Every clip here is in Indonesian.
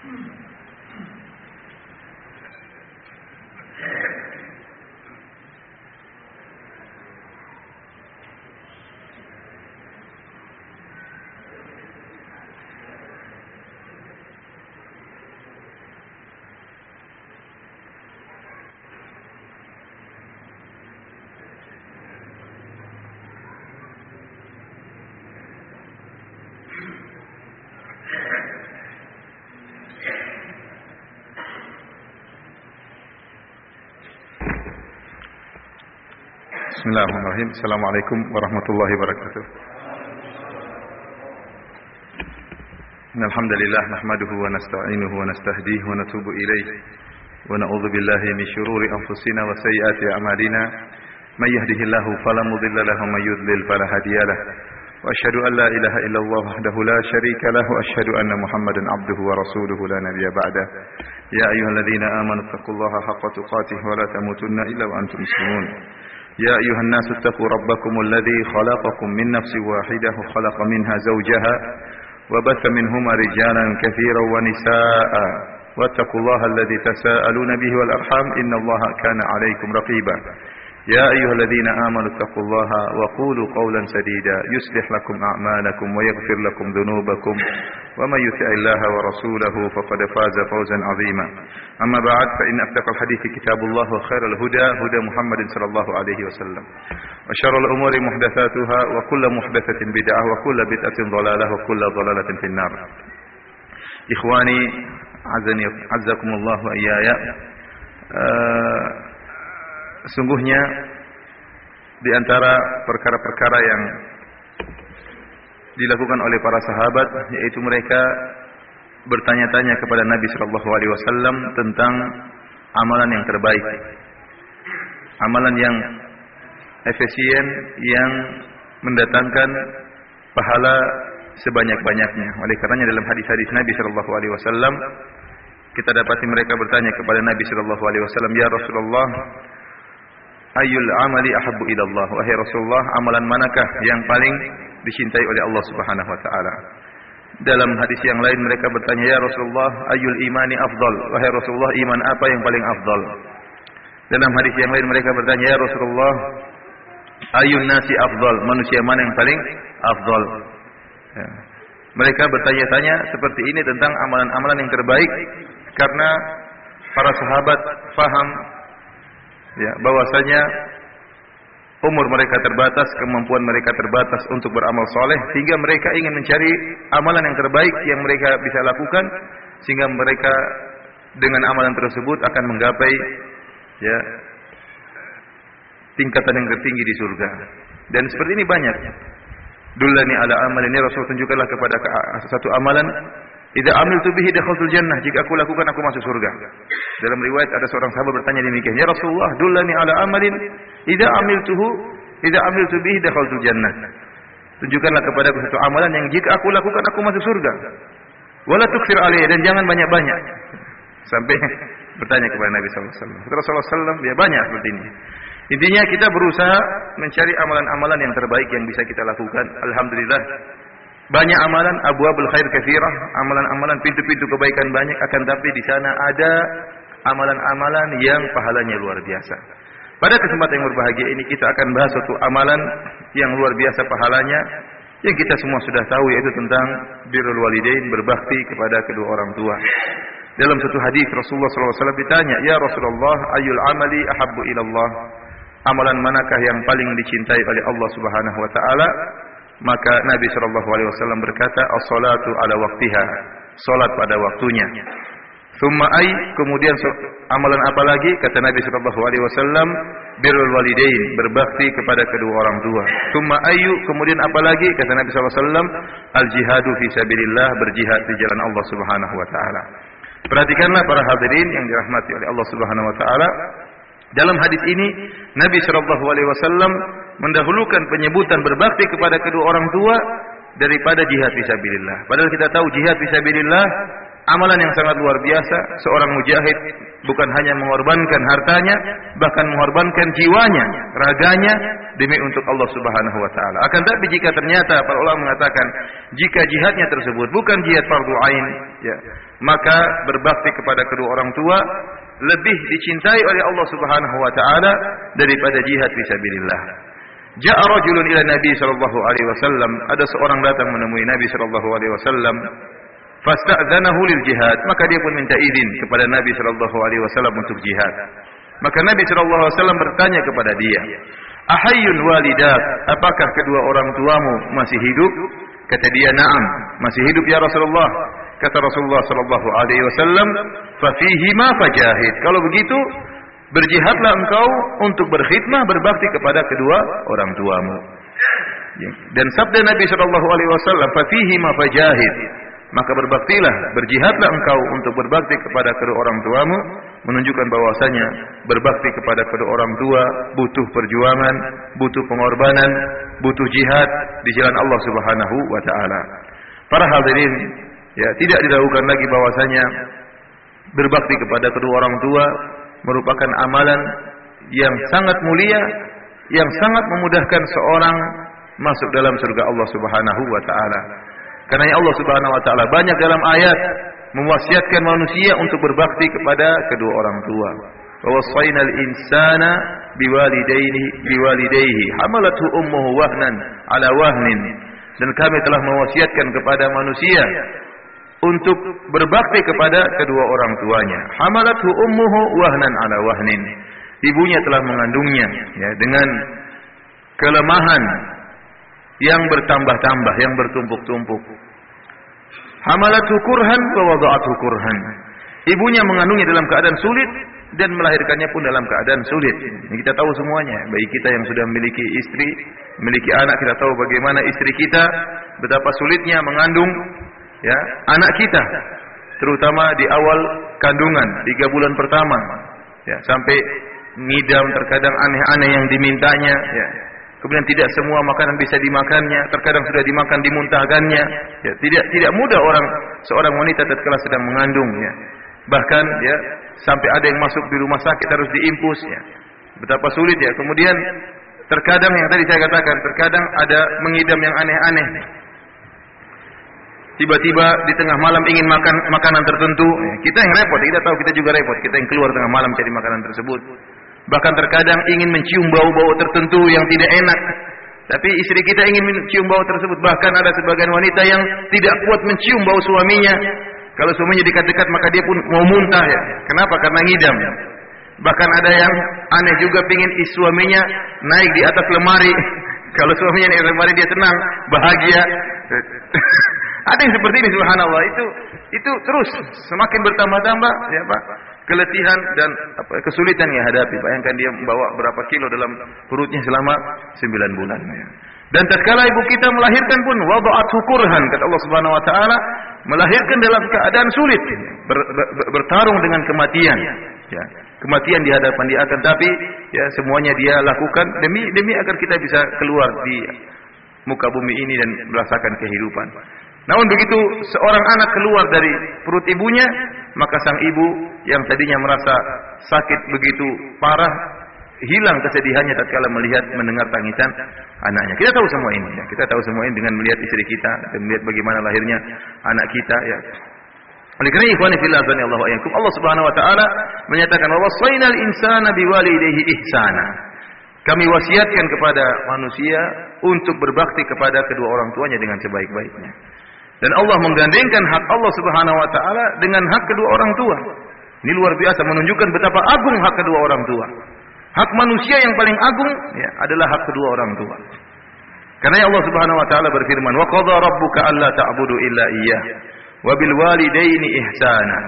Bismillahirrahmanirrahim. Assalamualaikum warahmatullahi wabarakatuh. Innal hamdalillah nahmaduhu wa nasta'inuhu wa nastahdihi wa natubu ilayhi wa na'udzu billahi min shururi anfusina wa sayyiati a'malina. May yahdihillahu fala mudilla lahu wa may yudlil fala hadiya lahu. Wa asyhadu an la ilaha illallah wahdahu la syarika lahu wa asyhadu anna Muhammadan 'abduhu wa rasuluhu la nabiyya ba'da. Ya ayyuhalladzina amanu taqullaha haqqa tuqatih wa la tamutunna illa wa antum muslimun. يا أيها الناس اتقوا ربكم الذي خلقكم من نفس واحدة وخلق منها زوجها وبث منهما رجالا كثيرا ونساء واتقوا الله الذي تساءلون به والأرحام إن الله كان عليكم رقيبا يا أيها الذين آمنوا اتقوا الله وقولوا قولا سديدا يصلح لكم أعمالكم ويغفر لكم ذنوبكم ومن يطع الله ورسوله فقد فاز فوزا عظيما أما بعد فإن أصدق الحديث كتاب الله وخير الهدى هدى محمد صلى الله عليه وسلم وشر الأمور محدثاتها وكل محدثة بدعة وكل بدعة ضلالة وكل ضلالة في النار إخواني عزكم الله وإياي. Sungguhnya di antara perkara-perkara yang dilakukan oleh para sahabat, yaitu mereka bertanya-tanya kepada Nabi sallallahu alaihi wasallam tentang amalan yang terbaik, amalan yang efisien, yang mendatangkan pahala sebanyak-banyaknya. Oleh karenanya dalam hadis-hadis Nabi sallallahu alaihi wasallam kita dapati mereka bertanya kepada Nabi sallallahu alaihi wasallam, "Ya Rasulullah, ayyul amali ahabbu ila Allah?" Wahai Rasulullah, amalan manakah yang paling dicintai oleh Allah Subhanahu wa taala? Dalam hadis yang lain mereka bertanya, "Ya Rasulullah, ayyul imani afdal?" Wahai Rasulullah, iman apa yang paling afdal? Dalam hadis yang lain mereka bertanya, "Ya Rasulullah, ayyun nasi afdal?" Manusia mana yang paling afdal? Ya. Mereka bertanya-tanya seperti ini tentang amalan-amalan yang terbaik karena para sahabat faham ya, bahwasanya umur mereka terbatas, kemampuan mereka terbatas untuk beramal soleh, sehingga mereka ingin mencari amalan yang terbaik yang mereka bisa lakukan, sehingga mereka dengan amalan tersebut akan menggapai ya tingkatan yang tertinggi di surga. Dan seperti ini banyak. Dullani ala amal, ini Rasul tunjukkanlah kepada satu amalan, idza amiltu bihi dakhaltul jannah, jika aku lakukan aku masuk surga. Dalam riwayat ada seorang sahabat bertanya demikian, "Ya Rasulullah, dullani ala amalin idza amiltu bihi dakhaltul jannah." Tunjukkanlah kepadaku satu amalan yang jika aku lakukan aku masuk surga. Wala tukthir alayya, dan jangan banyak-banyak. Sampai bertanya kepada Nabi sallallahu alaihi wasallam. Rasulullah sallallahu alaihi wasallam ya banyak seperti ini. Intinya kita berusaha mencari amalan-amalan yang terbaik yang bisa kita lakukan. Alhamdulillah banyak amalan, abwabul khair katsirah, amalan-amalan pintu-pintu kebaikan banyak, akan tapi di sana ada amalan-amalan yang pahalanya luar biasa. Pada kesempatan yang berbahagia ini kita akan bahas suatu amalan yang luar biasa pahalanya, yang kita semua sudah tahu, yaitu tentang birrul walidain, berbakti kepada kedua orang tua. Dalam satu hadis Rasulullah SAW ditanya, "Ya Rasulullah, ayyul amali ahabbu ilallah?" Amalan manakah yang paling dicintai oleh Allah Subhanahu wa taala? Maka Nabi sallallahu alaihi wasallam berkata, "As-salatu ala waqtiha." Salat pada waktunya. Tsumma ay, kemudian amalan apa lagi? Kata Nabi sallallahu alaihi wasallam, birrul walidain, berbakti kepada kedua orang tua. Tsumma ayu, kemudian apa lagi? Kata Nabi sallallahu alaihi wasallam, al-jihadu fi sabilillah, berjihad di jalan Allah Subhanahu wa taala. Perhatikanlah para hadirin yang dirahmati oleh Allah Subhanahu wa taala. Dalam hadis ini Nabi sallallahu alaihi wasallam mendahulukan penyebutan berbakti kepada kedua orang tua daripada jihad fisabilillah. Padahal kita tahu jihad fisabilillah amalan yang sangat luar biasa. Seorang mujahid bukan hanya mengorbankan hartanya, bahkan mengorbankan jiwanya, raganya demi untuk Allah Subhanahu wa taala. Akan tapi jika ternyata para ulama mengatakan jika jihadnya tersebut bukan jihad fardhu ain, ya, maka berbakti kepada kedua orang tua lebih dicintai oleh Allah Subhanahu wa taala daripada jihad fisabilillah. Ja'a rajulun ila Nabi sallallahu alaihi wasallam, ada seorang datang menemui Nabi sallallahu alaihi wasallam, fasta'dzanahu lil jihad, maka dia pun minta izin kepada Nabi sallallahu alaihi wasallam untuk jihad. Maka Nabi sallallahu alaihi wasallam bertanya kepada dia, "Ahayyun walidak? Apakah kedua orang tuamu masih hidup?" Kata dia, "Na'am, masih hidup ya Rasulullah." Kata Rasulullah sallallahu alaihi wasallam, "Fa fihi ma fajahid." Kalau begitu, berjihadlah engkau untuk berkhidmah berbakti kepada kedua orang tuamu. Dan sabda Nabi sallallahu alaihi wasallam, "Fa fihi ma fajahid." Maka berbaktilah, berjihadlah engkau untuk berbakti kepada kedua orang tuamu, menunjukkan bahwasanya berbakti kepada kedua orang tua butuh perjuangan, butuh pengorbanan, butuh jihad di jalan Allah Subhanahu wa taala. Para hadirin, ya, tidak diragukan lagi bahwasanya berbakti kepada kedua orang tua merupakan amalan yang sangat mulia, yang sangat memudahkan seorang masuk dalam surga Allah Subhanahu wa taala. Karena Allah Subhanahu wa taala banyak dalam ayat mewasiatkan manusia untuk berbakti kepada kedua orang tua. Wa wassaynal insana biwalidayhi hamalathu ummuhu wahnan ala wahnin. Dan kami telah mewasiatkan kepada manusia untuk berbakti kepada kedua orang tuanya. Hamalathu ummuhu wahnan ala wahnin. Ibunya telah mengandungnya, ya, dengan kelemahan yang bertambah-tambah, yang bertumpuk-tumpuk. Hamalathu kurhan wa wada'athu kurhan. Ibunya mengandungnya dalam keadaan sulit dan melahirkannya pun dalam keadaan sulit. Ini kita tahu semuanya. Bagi kita yang sudah memiliki istri, memiliki anak, kita tahu bagaimana istri kita betapa sulitnya mengandung, ya, anak kita, terutama di awal kandungan 3 bulan pertama, ya, sampai ngidam, terkadang aneh-aneh yang dimintanya, ya. Kemudian tidak semua makanan bisa dimakannya, terkadang sudah dimakan dimuntahkannya, ya. Tidak mudah seorang wanita tatkala sedang mengandung, ya. Bahkan, ya, sampai ada yang masuk di rumah sakit harus diimpus, ya. Betapa sulit, ya. Kemudian terkadang yang tadi saya katakan, terkadang ada mengidam yang aneh-aneh. Tiba-tiba di tengah malam ingin makan makanan tertentu, ya. Kita yang repot, kita tahu kita juga repot, kita yang keluar tengah malam cari makanan tersebut. Bahkan terkadang ingin mencium bau-bau tertentu yang tidak enak, tapi istri kita ingin mencium bau tersebut. Bahkan ada sebagian wanita yang tidak kuat mencium bau suaminya. Kalau suaminya dekat-dekat maka dia pun mau muntah, ya. Kenapa? Karena ngidam. Bahkan ada yang aneh juga, pingin suaminya naik di atas lemari. Kalau suaminya naik lemari dia senang, bahagia. Ada yang seperti ini, subhanallah. Itu terus semakin bertambah-tambah, ya Pak, keletihan dan kesulitan yang hadapi. Bayangkan dia membawa berapa kilo dalam perutnya selama 9 bulan. Ya. Dan tatkala ibu kita melahirkan pun wada'athu kurhan, kata Allah Subhanahu wa taala, melahirkan dalam keadaan sulit, bertarung dengan kematian, ya. Kematian di hadapan dia, akan tapi, ya, semuanya dia lakukan demi agar kita bisa keluar di muka bumi ini dan merasakan kehidupan. Namun begitu seorang anak keluar dari perut ibunya, maka sang ibu yang tadinya merasa sakit begitu parah, hilang kesedihannya tatkala mendengar tangisan anaknya. Kita tahu semua ini, ya. Kita tahu semua ini dengan melihat istri kita dan melihat bagaimana lahirnya anak kita, ya. Oleh karena ikhwani fillah azanillahu wa iyyakum, Allah Subhanahu wa taala menyatakan wa wassaynal insana biwalidayhi ihsana. Kami wasiatkan kepada manusia untuk berbakti kepada kedua orang tuanya dengan sebaik-baiknya. Dan Allah menggandengkan hak Allah Subhanahu wa taala dengan hak kedua orang tua. Ini luar biasa, menunjukkan betapa agung hak kedua orang tua. Hak manusia yang paling agung, ya, adalah hak kedua orang tua. Karena Allah Subhanahu wa taala berfirman, "Wa qadha rabbuka alla ta'budu illa iyyah wa bil walidaini ihsana."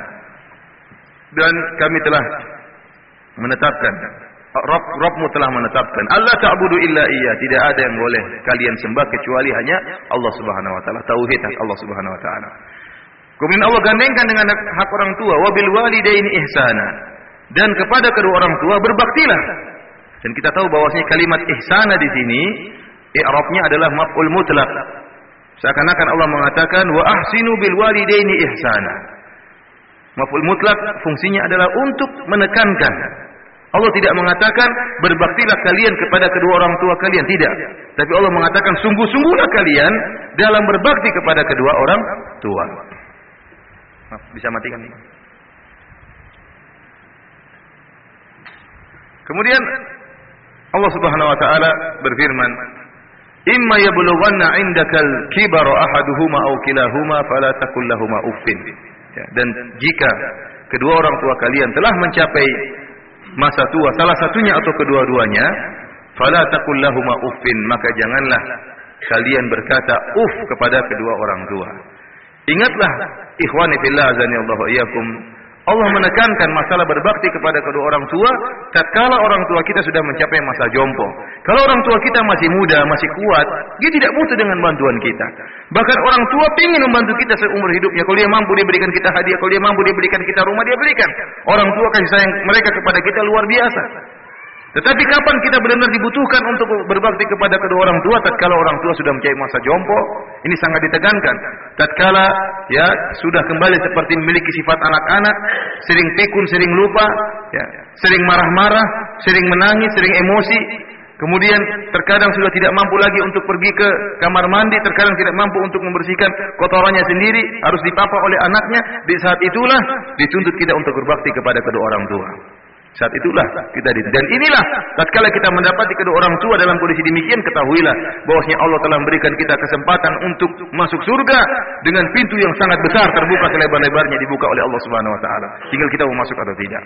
Dan kami telah menetapkan, Rabbmu telah menetapkan, Allah ta'budu illa iya, tidak ada yang boleh kalian sembah kecuali hanya Allah Subhanahu wa taala. Tauhid hak Allah Subhanahu wa taala. Kemudian Allah gandengkan dengan hak orang tua, wabil walidaini ihsana. Dan kepada kedua orang tua berbaktilah. Dan kita tahu bahwasanya kalimat ihsana di sini i'rabnya adalah maf'ul mutlaq. Seakan-akan Allah mengatakan wa ahsinu bil walidaini ihsana. Maf'ul mutlak fungsinya adalah untuk menekankan. Allah tidak mengatakan berbaktilah kalian kepada kedua orang tua kalian, tidak. Tapi Allah mengatakan sungguh-sungguhlah kalian dalam berbakti kepada kedua orang tua. Bisa matikan. Kemudian Allah Subhanahu wa taala berfirman, "Imma yablughanna 'indakal kibara ahaduhuma aw kilahuma fala taqul lahumu uffin." Ya, dan jika kedua orang tua kalian telah mencapai masa tua, salah satunya atau kedua-duanya, fala taqul lahumu uffin, maka janganlah kalian berkata kepada kedua orang tua. Ingatlah ikhwani fillah azani Allah wa iyyakum, Allah menekankan masalah berbakti kepada kedua orang tua tatkala orang tua kita sudah mencapai masa jompo. Kalau orang tua kita masih muda, masih kuat, dia tidak butuh dengan bantuan kita. Bahkan orang tua ingin membantu kita seumur hidupnya. Kalau dia mampu, dia berikan kita hadiah. Kalau dia mampu, dia berikan kita rumah, dia berikan. Orang tua kasih sayang mereka kepada kita luar biasa. Tetapi kapan kita benar-benar dibutuhkan untuk berbakti kepada kedua orang tua? Tatkala orang tua sudah mencapai masa jompo, ini sangat ditekankan. Tatkala ya sudah kembali seperti memiliki sifat anak-anak, sering pikun, sering lupa, ya, sering marah-marah, sering menangis, sering emosi. Kemudian terkadang sudah tidak mampu lagi untuk pergi ke kamar mandi, terkadang tidak mampu untuk membersihkan kotorannya sendiri, harus dipapa oleh anaknya. Di saat itulah dituntut kita untuk berbakti kepada kedua orang tua. Saat itulah kita dan inilah tatkala kita mendapati kedua orang tua dalam kondisi demikian, ketahuilah bahwasanya Allah telah memberikan kita kesempatan untuk masuk surga dengan pintu yang sangat besar, terbuka selebar-lebarnya, dibuka oleh Allah Subhanahu wa taala. Tinggal kita mau masuk atau tidak.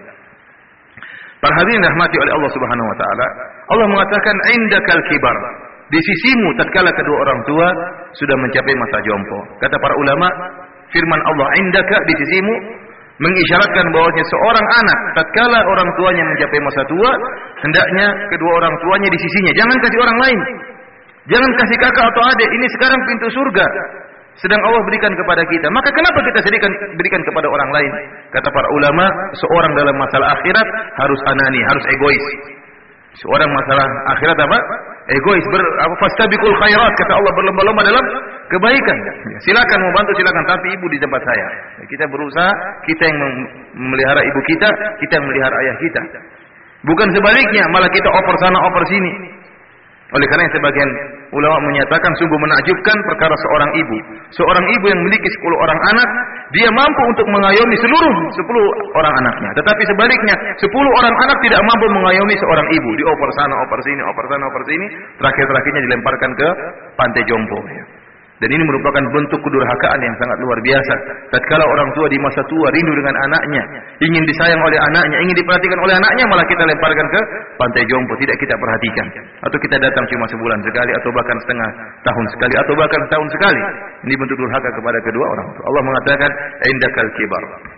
Para hadirin rahmati oleh Allah Subhanahu wa taala, Allah mengatakan indakal kibar. Di sisimu tatkala kedua orang tua sudah mencapai masa jompo. Kata para ulama, firman Allah indaka, di sisimu, mengisyaratkan bahwasanya seorang anak tatkala orang tuanya mencapai masa tua, hendaknya kedua orang tuanya di sisinya. Jangan kasih orang lain. Jangan kasih kakak atau adik. Ini sekarang pintu surga sedang Allah berikan kepada kita. Maka kenapa kita berikan kepada orang lain? Kata para ulama, seorang dalam masalah akhirat harus anani, harus egois. Seorang masalah akhirat apa? Egois. Fastabiqul khairat, kata Allah, berlomba-lomba dalam kebaikan. Silakan mau bantu, silakan, tapi ibu di tempat saya. Kita berusaha, kita yang memelihara ibu kita, kita yang memelihara ayah kita. Bukan sebaliknya, malah kita oper sana, oper sini. Oleh karena sebagian ulama menyatakan sungguh menakjubkan perkara seorang ibu. Seorang ibu yang memiliki 10 orang anak, dia mampu untuk mengayomi seluruh 10 orang anaknya. Tetapi sebaliknya, 10 orang anak tidak mampu mengayomi seorang ibu. Dioper sana, oper sini, oper sana, oper sini. Terakhir-terakhirnya dilemparkan ke pantai jompo. Dan ini merupakan bentuk kedurhakaan yang sangat luar biasa. Tatkala orang tua di masa tua rindu dengan anaknya, ingin disayang oleh anaknya, ingin diperhatikan oleh anaknya, malah kita lemparkan ke pantai jompo, tidak kita perhatikan. Atau kita datang cuma sebulan sekali, atau bahkan setengah tahun sekali, atau bahkan setahun sekali. Ini bentuk durhaka kepada kedua orang tua. Allah mengatakan, indakal kibar.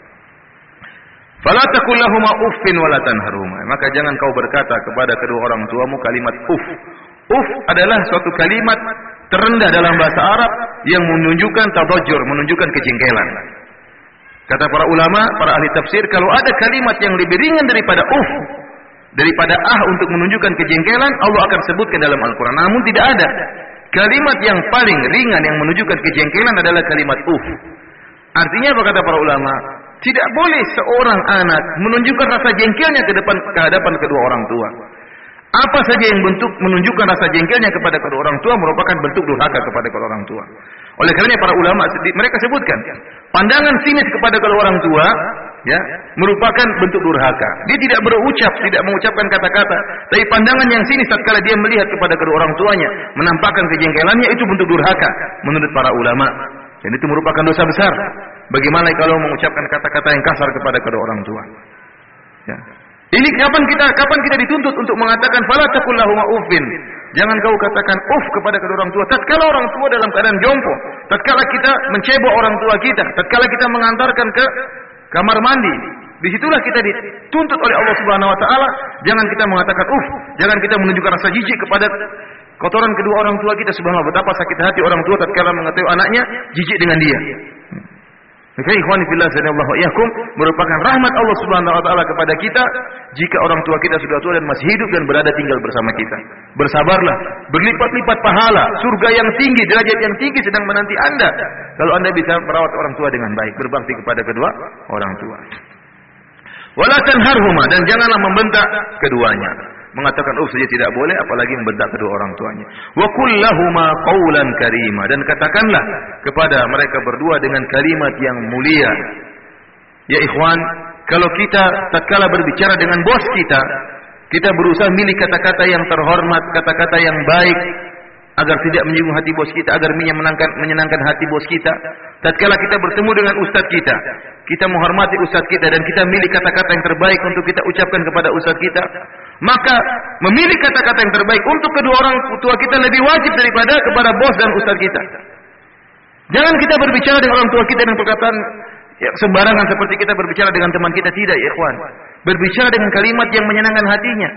Fala taqul lahumu uffin wala tanharhuma. Maka jangan kau berkata kepada kedua orang tuamu kalimat uff. Uff adalah suatu kalimat terendah dalam bahasa Arab yang menunjukkan tadajjur, menunjukkan kejengkelan. Kata para ulama, para ahli tafsir, kalau ada kalimat yang lebih ringan daripada daripada untuk menunjukkan kejengkelan, Allah akan sebutkan dalam Al-Quran. Namun tidak ada. Kalimat yang paling ringan yang menunjukkan kejengkelan adalah kalimat Artinya apa kata para ulama? Tidak boleh seorang anak menunjukkan rasa jengkelnya ke hadapan kedua orang tua. Apa saja yang menunjukkan rasa jengkelnya kepada kedua orang tua merupakan bentuk durhaka kepada kedua orang tua. Oleh karena para ulama mereka sebutkan pandangan sinis kepada kedua orang tua ya merupakan bentuk durhaka. Dia tidak tidak mengucapkan kata-kata, tapi pandangan yang sinis tatkala dia melihat kepada kedua orang tuanya menampakkan kejengkelannya, itu bentuk durhaka menurut para ulama. Dan itu merupakan dosa besar. Bagaimana kalau mengucapkan kata-kata yang kasar kepada kedua orang tua? Ya. Ini kapan kita dituntut untuk mengatakan fala taqul lahumu uffin. Jangan kau katakan kepada kedua orang tua tatkala orang tua dalam keadaan jompo, tatkala kita mencebok orang tua kita, tatkala kita mengantarkan ke kamar mandi. Disitulah kita dituntut oleh Allah Subhanahu wa taala, jangan kita mengatakan jangan kita menunjukkan rasa jijik kepada kotoran kedua orang tua kita. Subhanallah, betapa sakit hati orang tua tatkala mengetahui anaknya jijik dengan dia. Maka ikhwani fillah sanallahu iyyakum merupakan rahmat Allah Subhanahu wa taala kepada kita jika orang tua kita sudah tua dan masih hidup dan berada tinggal bersama kita. Bersabarlah, berlipat-lipat pahala, surga yang tinggi, derajat yang tinggi sedang menanti Anda kalau Anda bisa merawat orang tua dengan baik, berbakti kepada kedua orang tua. Wala tanharhuma, dan janganlah membentak keduanya. Mengatakan saja tidak boleh, apalagi membentak kedua orang tuanya. Wa qul lahuma qawlan karima, dan katakanlah kepada mereka berdua dengan kalimat yang mulia. Ya ikhwan, kalau kita tatkala berbicara dengan bos kita berusaha milih kata-kata yang terhormat, kata-kata yang baik agar tidak menyinggung hati bos kita, agar menyenangkan hati bos kita. Tatkala kita bertemu dengan ustadz kita menghormati ustadz kita dan kita milih kata-kata yang terbaik untuk kita ucapkan kepada ustadz kita, maka memilih kata-kata yang terbaik untuk kedua orang tua kita lebih wajib daripada kepada bos dan ustadz kita. Jangan kita berbicara dengan orang tua kita dengan perkataan sembarangan seperti kita berbicara dengan teman kita, tidak ya ikhwan. Berbicara dengan kalimat yang menyenangkan hatinya,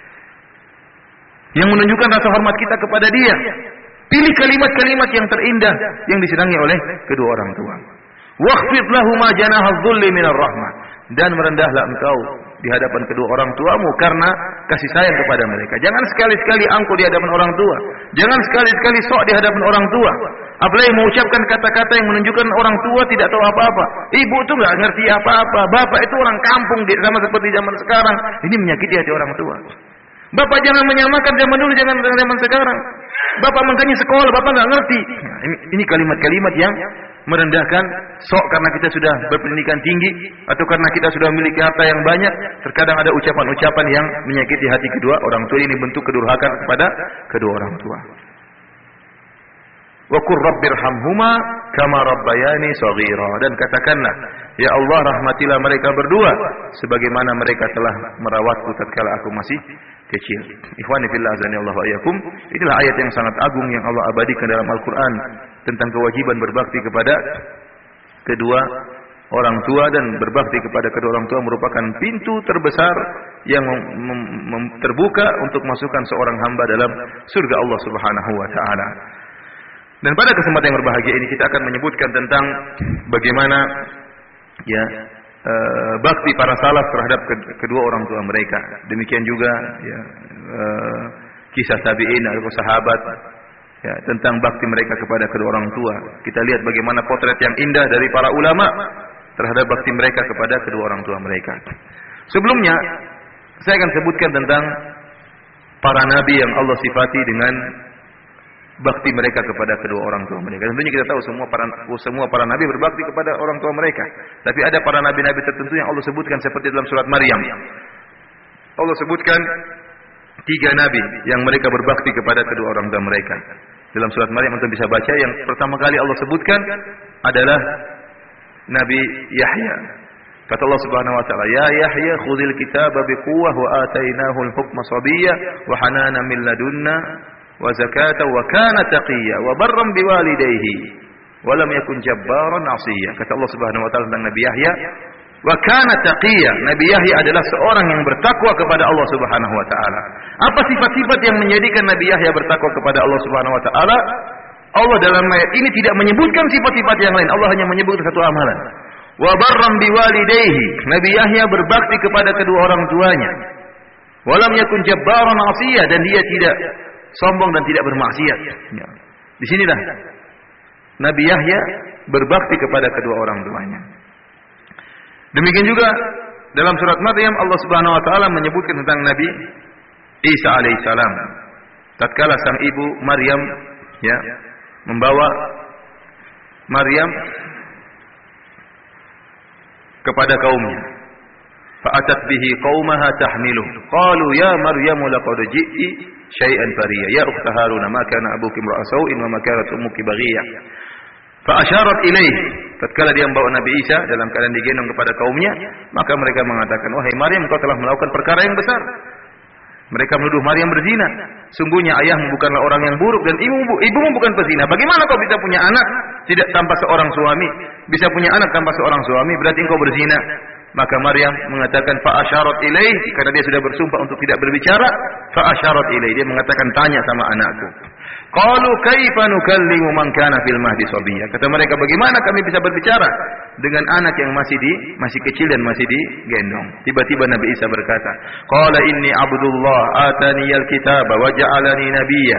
yang menunjukkan rasa hormat kita kepada dia. Pilih kalimat-kalimat yang terindah yang disenangi oleh kedua orang tua. Waqfid lahuma janahadh dhulli minar rahmah, dan merendahlah engkau di hadapan kedua orang tuamu karena kasih sayang kepada mereka. Jangan sekali-sekali angkuh di hadapan orang tua. Jangan sekali-sekali sok di hadapan orang tua. Apalagi mengucapkan kata-kata yang menunjukkan orang tua tidak tahu apa-apa. Ibu itu enggak ngerti apa-apa. Bapak itu orang kampung, sama seperti zaman sekarang. Ini menyakiti hati orang tua. Bapak jangan menyamakan zaman dulu dengan zaman sekarang. Bapak makanya sekolah, Bapak enggak ngerti. Nah, ini kalimat-kalimat yang merendahkan, sok karena kita sudah berpendidikan tinggi atau karena kita sudah memiliki harta yang banyak. Terkadang ada ucapan-ucapan yang menyakiti hati kedua orang tua. Ini bentuk kedurhakaan kepada kedua orang tua. Wa qur rabbirhamhuma kama rabbayani shaghira, dan katakanlah, ya Allah, rahmatilah mereka berdua sebagaimana mereka telah merawatku tatkala aku masih kecil. Ikhwani fillah azanillahu wa iyyakum, inilah ayat yang sangat agung yang Allah abadikan dalam Al-Qur'an tentang kewajiban berbakti kepada kedua orang tua, dan berbakti kepada kedua orang tua merupakan pintu terbesar yang terbuka untuk masukkan seorang hamba dalam surga Allah Subhanahu wa taala. Dan pada kesempatan yang berbahagia ini kita akan menyebutkan tentang bagaimana bakti para salaf terhadap kedua orang tua mereka. Demikian juga kisah tabi'in atau sahabat tentang bakti mereka kepada kedua orang tua. Kita lihat bagaimana potret yang indah dari para ulama terhadap bakti mereka kepada kedua orang tua mereka. Sebelumnya saya akan sebutkan tentang para nabi yang Allah sifati dengan bakti mereka kepada kedua orang tua mereka. Tentunya kita tahu semua para nabi berbakti kepada orang tua mereka. Tapi ada para nabi-nabi tertentu yang Allah sebutkan seperti dalam surat Maryam. Allah sebutkan 3 nabi yang mereka berbakti kepada kedua orang tua mereka. Dalam surat Maryam kita bisa baca yang pertama kali Allah sebutkan adalah Nabi Yahya. Kata Allah Subhanahu wa taala, "Ya Yahya, khudhil kitaba biquwwah wa atainahu al-hukma sabiyya wa hanana min ladunna wa zakata wa kana taqiyya wa barran biwalidayhi wa lam yakun jabbaran 'asiyya." Kata Allah Subhanahu wa taala tentang Nabi Yahya, wa kana taqiyya. Nabi Yahya adalah seorang yang bertakwa kepada Allah Subhanahu wa taala. Apa sifat-sifat yang menjadikan Nabi Yahya bertakwa kepada Allah Subhanahu wa taala? Allah dalam ayat ini tidak menyebutkan sifat-sifat yang lain. Allah hanya menyebut satu amalan. Wa barran biwalidayhi. Nabi Yahya berbakti kepada kedua orang tuanya. Wa lam yakun jabbaran 'asiyya, dan dia tidak sombong dan tidak bermaksiat. Di sinilah Nabi Yahya berbakti kepada kedua orang tuanya. Demikian juga dalam surat Maryam Allah Subhanahu wa taala menyebutkan tentang Nabi Isa alaihissalam. Tatkala sang ibu Maryam membawa Maryam kepada kaumnya, fa'atat bihi qaumaha tahmiluh qalu ya Maryam laqad ji'ti syai'an fariya ya ukhta Harun ma kana abuki imra'a sau'in wa ma kanat ummuki baghiyah. Fa'asyarat ilaih. Tatkala dia membawa Nabi Isa dalam keadaan digendong kepada kaumnya, maka mereka mengatakan, wahai Maryam, kau telah melakukan perkara yang besar. Mereka menuduh Maryam berzina. Sungguhnya ayahmu bukanlah orang yang buruk dan ibumu bukan pezina. Bagaimana kau bisa punya anak tidak tanpa seorang suami? Bisa punya anak tanpa seorang suami, berarti engkau berzina. Maka Maryam mengatakan fa asyarat ilaih, karena dia sudah bersumpah untuk tidak berbicara, fa asyarat ilaih, dia mengatakan tanya sama anakku. Qalu kaifa nukallimu man kana fil mahdi sabiyya. Kata mereka, bagaimana kami bisa berbicara dengan anak yang masih kecil dan masih digendong. Tiba-tiba Nabi Isa berkata, qala inni abdullah ataniyal kitaba wa ja'alani nabiyya.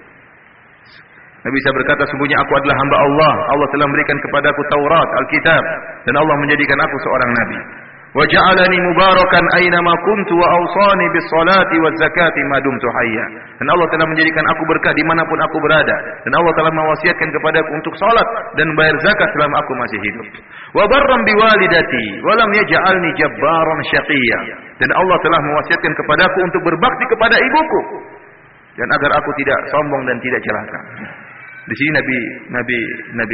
Nabi Isa berkata, sungguhnya aku adalah hamba Allah. Allah telah memberikan kepadaku Taurat, Alkitab, dan Allah menjadikan aku seorang nabi. Wa ja'alani mubarakan aina ma kuntu wa awsani bis salati waz zakati ma dumtu hayya. Dan Allah telah menjadikan aku berkah dimanapun aku berada. Dan Allah telah mewasiatkan kepadaku untuk salat dan bayar zakat selama aku masih hidup. Wa barran biwalidati wa lam yaj'alni jabbaran syaqiyya. Dan Allah telah mewasiatkan kepadaku untuk berbakti kepada ibuku, dan agar aku tidak sombong dan tidak celaka. Di sini Nabi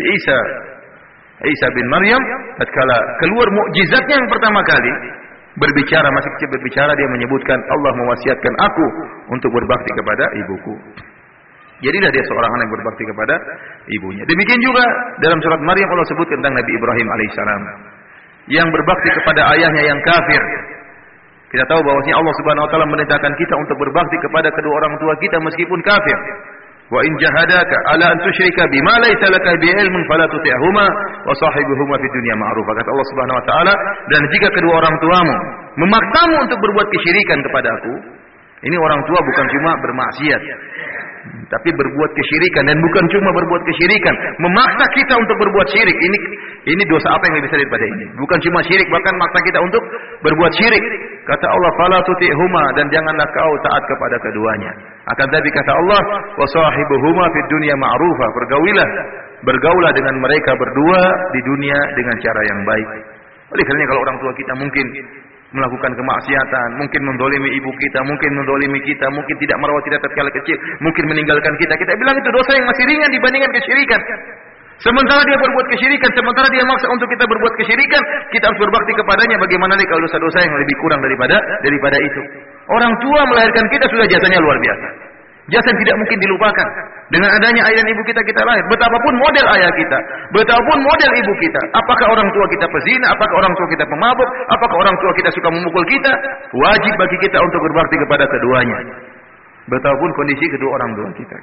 Isa bin Maryam tatkala keluar mukjizatnya yang pertama kali berbicara, masih kecil berbicara, dia menyebutkan Allah mewasiatkan aku untuk berbakti kepada ibuku. Jadilah dia seorang anak yang berbakti kepada ibunya. Demikian juga dalam surat Maryam Allah sebut tentang Nabi Ibrahim alaihissalam yang berbakti kepada ayahnya yang kafir. Kita tahu bahwasanya Allah Subhanahu wa taala memerintahkan kita untuk berbakti kepada kedua orang tua kita meskipun kafir. Wa in jahadaka ala an tusyrika bima laysa laka bi ilmin fala tuti'huma wa sahibuhuma fid dunya ma'rufa. Kata Allah Subhanahu wa taala, dan jika kedua orang tuamu memaksamu untuk berbuat kesyirikan kepadaku, ini orang tua bukan cuma bermaksiat, tapi berbuat kesyirikan, dan bukan cuma berbuat kesyirikan, memaksa kita untuk berbuat syirik. Ini dosa apa yang lebih besar daripada ini? Bukan cuma syirik, bahkan maksa kita untuk berbuat syirik. Kata Allah, fala tuti'huma, dan janganlah kau taat kepada keduanya. Akan tapi kata Allah, wa sahibuhuma fid dunya ma'rufa, bergaulah dengan mereka berdua di dunia dengan cara yang baik. Oleh karena kalau orang tua kita mungkin melakukan kemaksiatan, mungkin mendolimi ibu kita, mungkin mendolimi kita, mungkin tidak merawat kita tatkala kecil, mungkin meninggalkan kita, kita bilang itu dosa yang masih ringan dibandingkan kesyirikan. Sementara dia berbuat kesyirikan, sementara dia maksa untuk kita berbuat kesyirikan, kita harus berbakti kepadanya. Bagaimana nih kalau dosa-dosa yang lebih kurang daripada itu? Orang tua melahirkan kita sudah jasanya luar biasa. Jasa yang tidak mungkin dilupakan. Dengan adanya ayah dan ibu kita lahir. Betapapun model ayah kita, betapapun model ibu kita. Apakah orang tua kita pezina, apakah orang tua kita pemabuk, apakah orang tua kita suka memukul kita, wajib bagi kita untuk berbakti kepada keduanya. Betapapun kondisi kedua orang tua kita.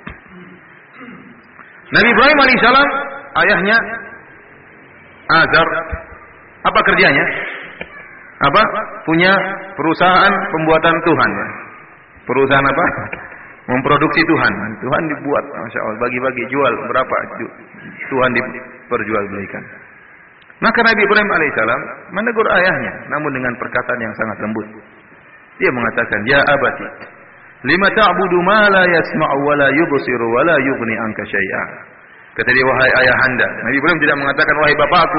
Nabi Ibrahim alaihissalam, ayahnya Azar, apa kerjanya? Apa? Punya perusahaan pembuatan Tuhan. Perusahaan apa? Memproduksi Tuhan. Tuhan dibuat, masya Allah, bagi-bagi, jual berapa Tuhan diperjualbelikan. Maka Nabi Ibrahim alaihissalam menegur ayahnya, namun dengan perkataan yang sangat lembut. Dia mengatakan, ya abati, lima ta'budu ma la yasma'u wa la yubsiru wa la yughni anka syai'a. Kata dia, wahai ayahanda. Nabi Ibrahim tidak mengatakan wahai bapakku,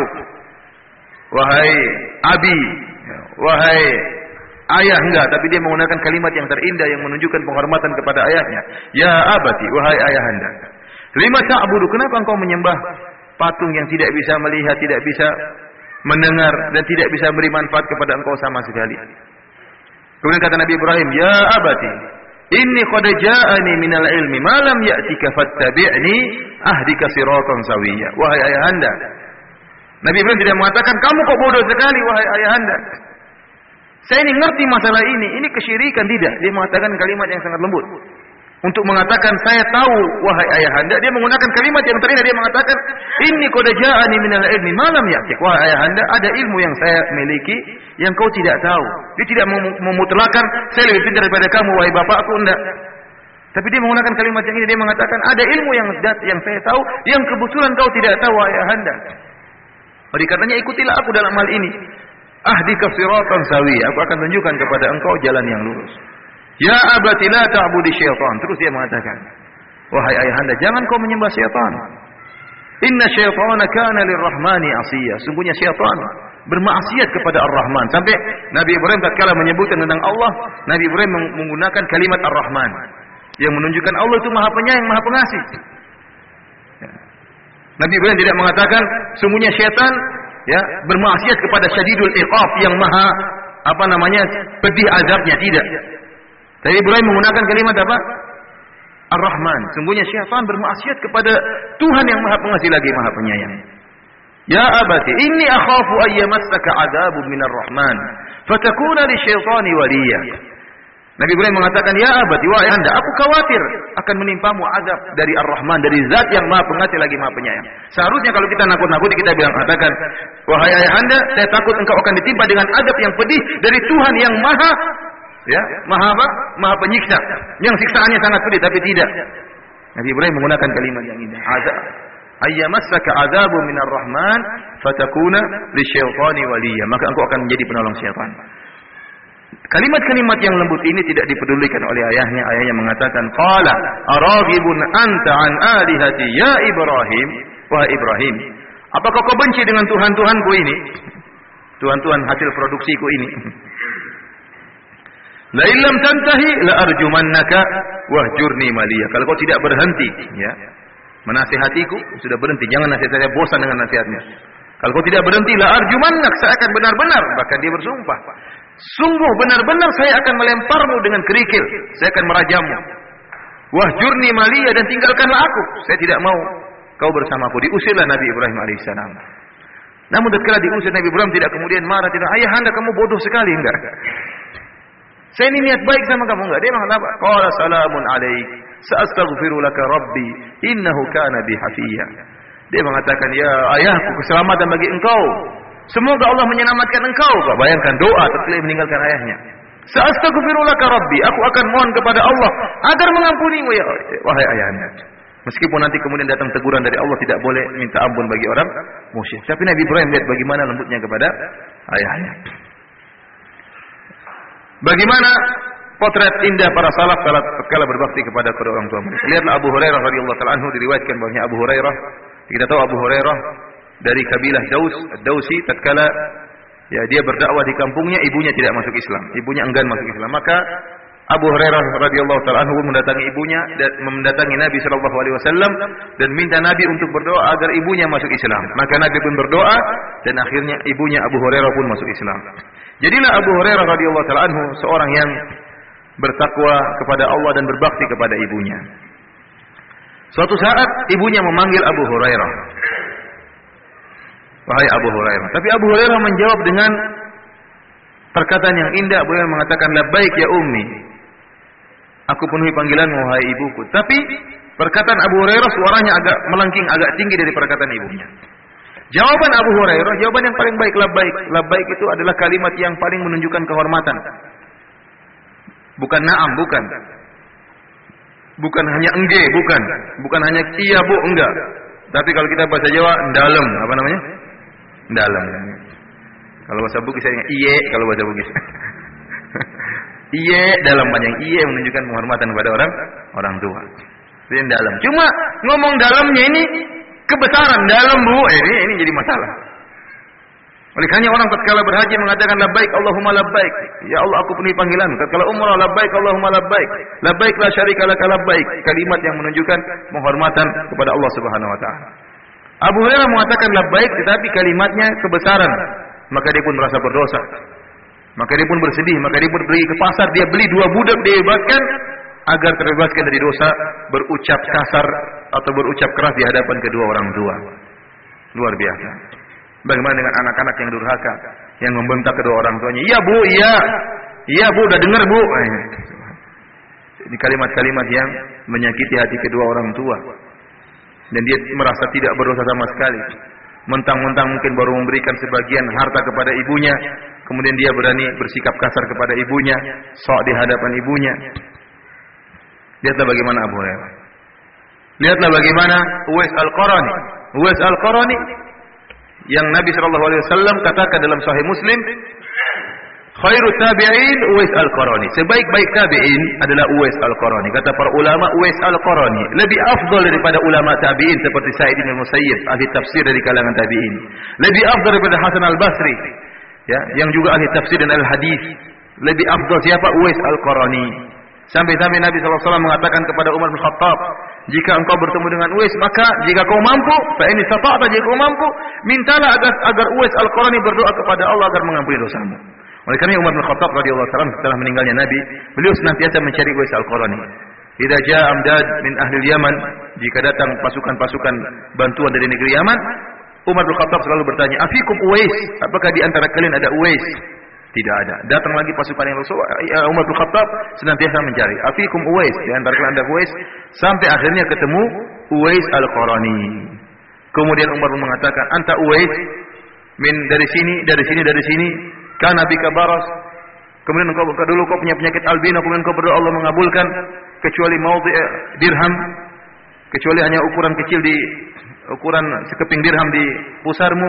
wahai abi, wahai ayah, enggak, tapi dia menggunakan kalimat yang terindah yang menunjukkan penghormatan kepada ayahnya. Ya abati, wahai ayahanda. Lima ta'budu, kenapa engkau menyembah patung yang tidak bisa melihat, tidak bisa mendengar, dan tidak bisa beri manfaat kepada engkau sama sekali? Kemudian kata Nabi Ibrahim, ya abati, inni qad ja'ani minal ilmi ma lam ya'tika fattabi'ni ahdika siratan sawiyya. Wahai ayahanda. Nabi Ibrahim tidak mengatakan kamu kok bodoh sekali wahai ayahanda. Saya ini ngerti masalah ini kesyirikan, tidak. Dia mengatakan kalimat yang sangat lembut. Untuk mengatakan saya tahu wahai ayahanda, dia menggunakan kalimat yang terindah. Dia mengatakan inni qad ja'ani minal ilmi ma lam ya'tik. Wahai ayahanda, ada ilmu yang saya miliki yang kau tidak tahu. Dia tidak memutlakan saya lebih pintar daripada kamu wahai bapakku, enggak. Tapi dia menggunakan kalimat yang ini, dia mengatakan ada ilmu yang saya tahu yang kebetulan kau tidak tahu wahai ayahanda. Oleh karenanya ikutilah aku dalam hal ini. Ahdika siratan sawiyya, aku akan tunjukkan kepada engkau jalan yang lurus. Ya abati la ta'budi syaitan. Terus dia mengatakan, wahai ayahanda, jangan kau menyembah syaitan. Inna syaitana kana lirrahmani asiyya. Sungguhnya syaitan bermaksiat kepada Ar-Rahman. Sampai Nabi Ibrahim tatkala menyebutkan tentang Allah, Nabi Ibrahim menggunakan kalimat Ar-Rahman yang menunjukkan Allah itu Maha Penyayang, Maha Pengasih. Nabi Ibrahim tidak mengatakan sungguhnya syaitan bermaksiat kepada syadidul iqab yang maha pedih azabnya, tidak. Tapi Ibrahim menggunakan kalimat apa? Ar-Rahman. Sungguhnya syaitan bermaksiat kepada Tuhan yang Maha Pengasih lagi Maha Penyayang. Ya abati, inni akhafu an yamassaka 'adzabun minar rahman, fatakuna lisyaitani waliya. Nabi Ibrahim mengatakan, ya abati, wahai anda, aku khawatir akan menimpamu azab dari Ar-Rahman, dari zat yang maha pengasih lagi maha penyayang. Seharusnya kalau kita nakut-nakuti, kita bilang, katakan, wahai ayah anda, saya takut engkau akan ditimpa dengan azab yang pedih dari Tuhan yang maha, ya, maha apa? Maha penyiksa, yang siksaannya sangat pedih, tapi tidak. Nabi Ibrahim menggunakan kalimat yang indah. Azab. Ayyamassaka azabun minar rahman fatakuna lisyaitani waliya. Maka engkau akan menjadi penolong syaitan. Kalimat-kalimat yang lembut ini tidak dipedulikan oleh ayahnya. Ayahnya mengatakan, qala araghibun anta an alihati ya Ibrahim. Wahai Ibrahim, apakah kau benci dengan Tuhan-Tuhanku ini? Tuhan-Tuhan hasil produksiku ini. La illam tantahi la arjumannaka wahjurni maliya. Kalau kau tidak berhenti, ya, menasihatiku, sudah berhenti, jangan nasihat saya, bosan dengan nasihatnya. Kalau kau tidak berhenti, la arjumannak, saya akan benar-benar, bahkan dia bersumpah, sungguh benar-benar saya akan melemparmu dengan kerikil, saya akan merajammu. Wahjurni maliya, dan tinggalkanlah aku, saya tidak mau kau bersamaku. Diusirlah Nabi Ibrahim alaihissalam. Namun tatkala diusir, Nabi Ibrahim tidak kemudian marah, tidak, ayah anda kamu bodoh sekali, enggak. Saya ini niat baik sama kamu, enggak. Dia mengatakan apa? Qala salamun alaik, sa'astaghfiru laka rabbi, innahu kana bi hafiya. Dia mengatakan, ya ayahku, keselamatan bagi engkau. Semoga Allah menyelamatkan engkau. Bayangkan doa tatkala meninggalkan ayahnya. Sa'astaghfiru laka rabbi, aku akan mohon kepada Allah agar mengampunimu ya wahai ayahnya. Meskipun nanti kemudian datang teguran dari Allah, tidak boleh minta ampun bagi orang musyrik. Tapi Nabi Ibrahim lihat bagaimana lembutnya kepada ayahnya. Bagaimana potret indah para salaf tatkala berbakti kepada kedua orang tua mereka. Lihatlah Abu Hurairah radhiyallahu taala anhu, diriwayatkan bahwa Abu Hurairah, kita tahu Abu Hurairah dari kabilah Dausi, tatkala ya dia berdakwah di kampungnya, ibunya tidak masuk Islam, ibunya enggan masuk Islam. Maka Abu Hurairah radhiyallahu taala anhu mendatangi ibunya dan mendatangi Nabi sallallahu alaihi wasallam dan minta Nabi untuk berdoa agar ibunya masuk Islam. Maka Nabi pun berdoa dan akhirnya ibunya Abu Hurairah pun masuk Islam. Jadilah Abu Hurairah radhiyallahu taala anhu seorang yang bertakwa kepada Allah dan berbakti kepada ibunya. Suatu saat ibunya memanggil Abu Hurairah. Wahai Abu Hurairah. Tapi Abu Hurairah menjawab dengan perkataan yang indah. Beliau mengatakan, labbaik ya ummi. Aku penuhi panggilanmu wahai ibuku. Tapi perkataan Abu Hurairah suaranya agak melengking, agak tinggi dari perkataan ibunya. Jawaban Abu Hurairah, jawaban yang paling baik, labbaik. Labbaik itu adalah kalimat yang paling menunjukkan kehormatan. Bukan na'am, bukan. Bukan hanya engge, bukan. Bukan hanya iya bu, enggak. Tapi kalau kita bahasa Jawa, ndalem, apa namanya? Ndalem. Kalau bahasa Bugis saya ingat iye, kalau bahasa Bugis. Iye dalam panjang, iye menunjukkan penghormatan kepada orang tua. Itu yang dalam. Cuma ngomong dalamnya ini kebesaran, dalam bu, ini jadi masalah. Oleh karena orang tatkala berhaji mengatakan labbaik Allahumma labbaik, ya Allah aku penuhi panggilanmu. Tatkala umrah labbaik Allahumma labbaik, labbaik la syarika laka labbaik, kalimat yang menunjukkan penghormatan kepada Allah Subhanahu wa taala. Abu Hurairah mengatakan labbaik tetapi kalimatnya kebesaran, maka dia pun merasa berdosa. Maka dia pun bersedih, maka dia pun pergi ke pasar, dia beli 2 budak, dia bebaskan agar terbebaskan dari dosa berucap kasar atau berucap keras di hadapan kedua orang tua. Luar biasa. Bagaimana dengan anak-anak yang durhaka, yang membentak kedua orang tuanya? Iya bu, iya. Iya bu, udah dengar bu. Ini kalimat-kalimat yang menyakiti hati kedua orang tua. Dan dia merasa tidak berdosa sama sekali. Mentang-mentang mungkin baru memberikan sebagian harta kepada ibunya, kemudian dia berani bersikap kasar kepada ibunya, sok di hadapan ibunya. Lihatlah bagaimana Abu Hurairah. Lihatlah bagaimana Uwais Al-Qarani. Uwais Al-Qarani yang Nabi sallallahu alaihi wasallam katakan dalam Sahih Muslim, khairut tabi'in Uwais Al-Qarani. Sebaik-baik tabi'in adalah Uwais Al-Qarani. Kata para ulama, Uwais Al-Qarani lebih afdal daripada ulama tabi'in seperti Sa'id bin Musayyib, ahli tafsir dari kalangan tabi'in. Lebih afdal daripada Hasan Al-Basri, ya, yang juga ahli tafsir dan al-hadis. Lebih afdal siapa? Uwais Al-Qarani. Sampai-sampai Nabi sallallahu alaihi wasallam mengatakan kepada Umar bin Khattab, jika engkau bertemu dengan Uwais, maka jika kau mampu, fa in istata'ta, jika kau mampu, mintalah agar Uwais Al-Qarani berdoa kepada Allah agar mengampuni dosamu. Oleh karena Umar bin Khattab radhiyallahu anhu setelah meninggalnya Nabi, beliau senantiasa mencari Uwais Al-Qarani. Idza jaa amdad min ahli Yaman, jika datang pasukan-pasukan bantuan dari negeri Yaman, Umar bin Khattab selalu bertanya, "Afikum Uwais? Apakah di antara kalian ada Uwais?" Tidak ada. Datang lagi pasukan yang Rasulullah, Umar bin Khattab senantiasa mencari, "Afikum Uwais?" Di antara kalian ada Uwais, sampai akhirnya ketemu Uwais Al-Qarani. Kemudian Umar pun mengatakan, "Anta Uwais dari sini, kana bika baras." Kemudian kau punya penyakit albino, kemudian kau berdoa Allah mengabulkan, kecuali dirham, kecuali hanya ukuran kecil di ukuran sekeping dirham di pusarmu.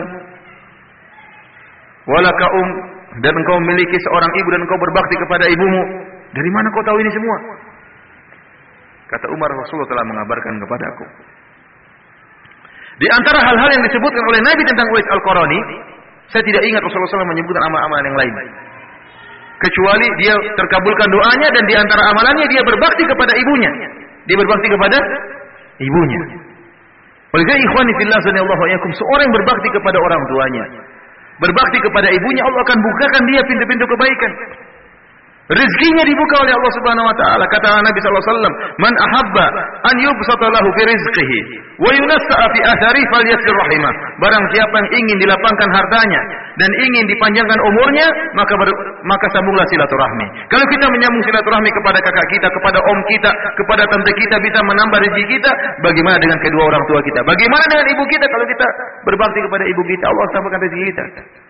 Walaka dan engkau memiliki seorang ibu dan engkau berbakti kepada ibumu. Dari mana kau tahu ini semua? Kata Umar, Rasulullah telah mengabarkan kepadaku. Di antara hal-hal yang disebutkan oleh Nabi tentang Uwais Al-Qarani, saya tidak ingat Rasulullah SAW menyebutkan amal-amalan yang lain. Kecuali dia terkabulkan doanya dan di antara amalannya dia berbakti kepada ibunya. Dia berbakti kepada ibunya. Oleh karena ikhwani fillah sanallahu alaikum, seorang yang berbakti kepada orang tuanya, berbakti kepada ibunya, Allah akan bukakan dia pintu-pintu kebaikan. Rezekinya dibuka oleh Allah Subhanahu wa taala. Kata Nabi sallallahu alaihi wasallam, "Man ahabba an yubsata lahu fi rizqihi wa yunassa'a fi athari falyasir rahimah." Barang siapa yang ingin dilapangkan hartanya dan ingin dipanjangkan umurnya, maka sambunglah silaturahmi. Kalau kita menyambung silaturahmi kepada kakak kita, kepada om kita, kepada tante kita, bisa menambah rezeki kita. Bagaimana dengan kedua orang tua kita? Bagaimana dengan ibu kita? Kalau kita berbakti kepada ibu kita, Allah tambahkan rezeki kita.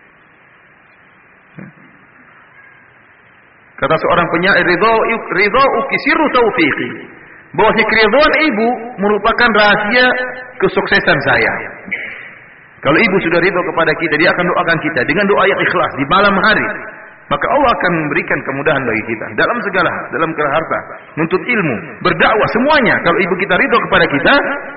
Kata seorang penyair, ridha'uki sirru taufiqi. Bahwasanya keridhaan ibu merupakan rahasia kesuksesan saya. Kalau ibu sudah ridho kepada kita, dia akan doakan kita dengan doa yang ikhlas di malam hari. Maka Allah akan memberikan kemudahan bagi kita dalam segala hal, dalam harta, menuntut ilmu, berdakwah, semuanya. Kalau ibu kita ridho kepada kita,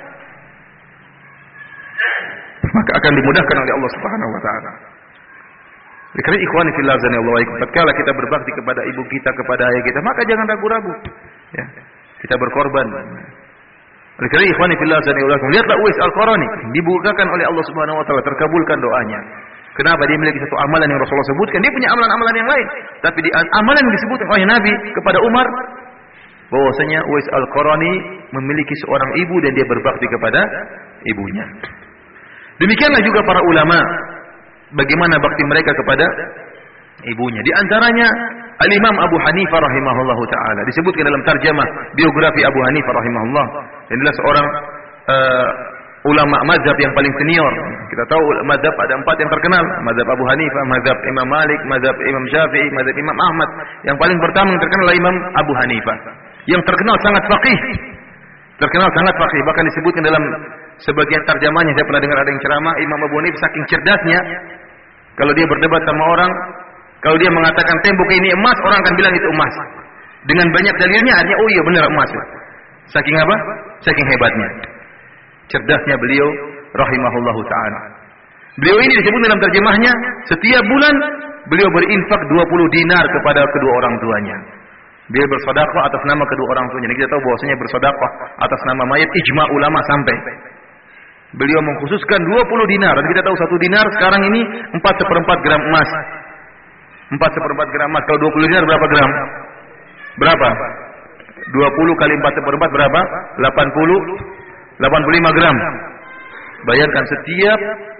maka akan dimudahkan oleh Allah Subhanahu wa taala. Karena ikhwani fillah zanallahu alaikum, tatkala kita berbakti kepada ibu kita, kepada ayah kita, maka jangan ragu-ragu. Ya, kita berkorban. Karena ikhwani fillah zanallahu alaikum, lihatlah Uwais Al-Qarani dibukakan oleh Allah Subhanahu wa taala, terkabulkan doanya. Kenapa? Dia memiliki satu amalan yang Rasulullah sebutkan. Dia punya amalan-amalan yang lain, tapi di amalan yang disebutkan oleh Nabi kepada Umar, bahwasanya Uwais Al-Qarani memiliki seorang ibu dan dia berbakti kepada ibunya. Demikianlah juga para ulama, bagaimana bakti mereka kepada ibunya. Di antaranya Al-Imam Abu Hanifah rahimahullahu taala, disebutkan dalam tarjamah biografi Abu Hanifah rahimahullah. Dia adalah seorang ulama mazhab yang paling senior. Kita tahu mazhab ada 4 yang terkenal, mazhab Abu Hanifah, mazhab Imam Malik, mazhab Imam Syafi'i, mazhab Imam Ahmad. Yang paling pertama yang terkenal adalah Imam Abu Hanifah, yang terkenal sangat faqih. Bahkan disebutkan dalam sebagian tarjamahnya, saya pernah dengar ada yang ceramah, Imam Abu Hanifah saking cerdasnya, kalau dia berdebat sama orang, kalau dia mengatakan tembok ini emas, orang akan bilang itu emas. Dengan banyak dalilnya, artinya oh iya benar emas. Saking apa? Saking hebatnya, cerdasnya beliau rahimahullahu taala. Beliau ini disebut dalam terjemahnya, setiap bulan beliau berinfak 20 dinar kepada kedua orang tuanya. Beliau bersedekah atas nama kedua orang tuanya. Kita tahu bahwasanya bersedekah atas nama mayat ijma ulama sampai. Beliau mengkhususkan 20 dinar. Dan kita tahu 1 dinar sekarang ini 4/4 gram emas. 4/4 gram emas. Kalau 20 dinar berapa gram? Berapa? 20 kali 4/4 berapa? 85 gram. Bayangkan setiap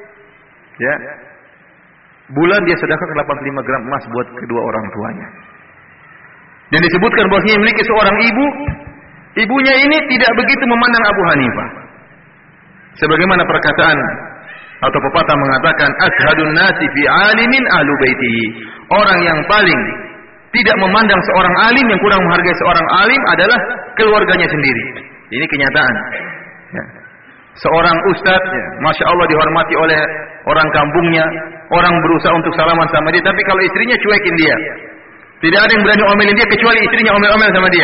bulan dia sedekahkan 85 gram emas buat kedua orang tuanya. Dan disebutkan bahwasanya memiliki seorang ibu. Ibunya ini tidak begitu memandang Abu Hanifah. Sebagaimana perkataan atau pepatah mengatakan, ashadun nasi fi alimin ahlu baitihi. Orang yang paling tidak memandang seorang alim, yang kurang menghargai seorang alim adalah keluarganya sendiri. Ini kenyataan. Ya. Seorang ustadz, masya Allah dihormati oleh orang kampungnya, orang berusaha untuk salaman sama dia, tapi kalau istrinya cuekin dia. Tidak ada yang berani omelin dia kecuali istrinya omel-omel sama dia.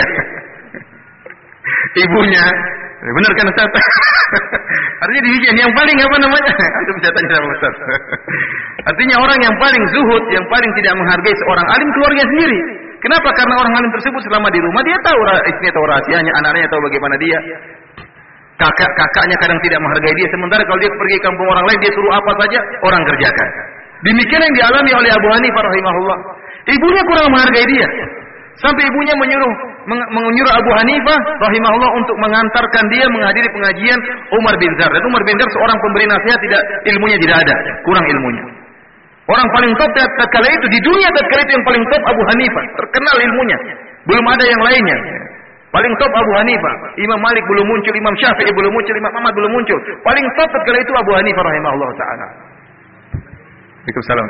Ibunya, benar kan Ustaz? Artinya demikian, yang paling apa namanya? Antum bisa tanya sama Ustaz. Artinya orang yang paling zuhud, yang paling tidak menghargai seorang alim, keluarga sendiri. Kenapa? Karena orang alim tersebut selama di rumah dia tahu istrinya, tahu rahasianya, anaknya tahu bagaimana dia. Kakaknya kadang tidak menghargai dia, sementara kalau dia pergi kampung orang lain, dia suruh apa saja orang kerjakan. Demikian yang dialami oleh Abu Hanifah rahimahullah. Ibunya kurang menghargai dia, sampai ibunya menyuruh menyuruh Abu Hanifah rahimahullah untuk mengantarkan dia menghadiri pengajian Umar bin Zar. Dan Umar bin Zar seorang pemberi nasihat, ilmunya tidak ada, kurang ilmunya. Orang paling top tatkala itu di dunia tatkala itu yang paling top Abu Hanifah, terkenal ilmunya. Belum ada yang lainnya. Paling top Abu Hanifah. Imam Malik belum muncul, Imam Syafi'i belum muncul, Imam Ahmad belum muncul. Paling top tatkala itu Abu Hanifah rahimahullah taala. Waalaikumsalam.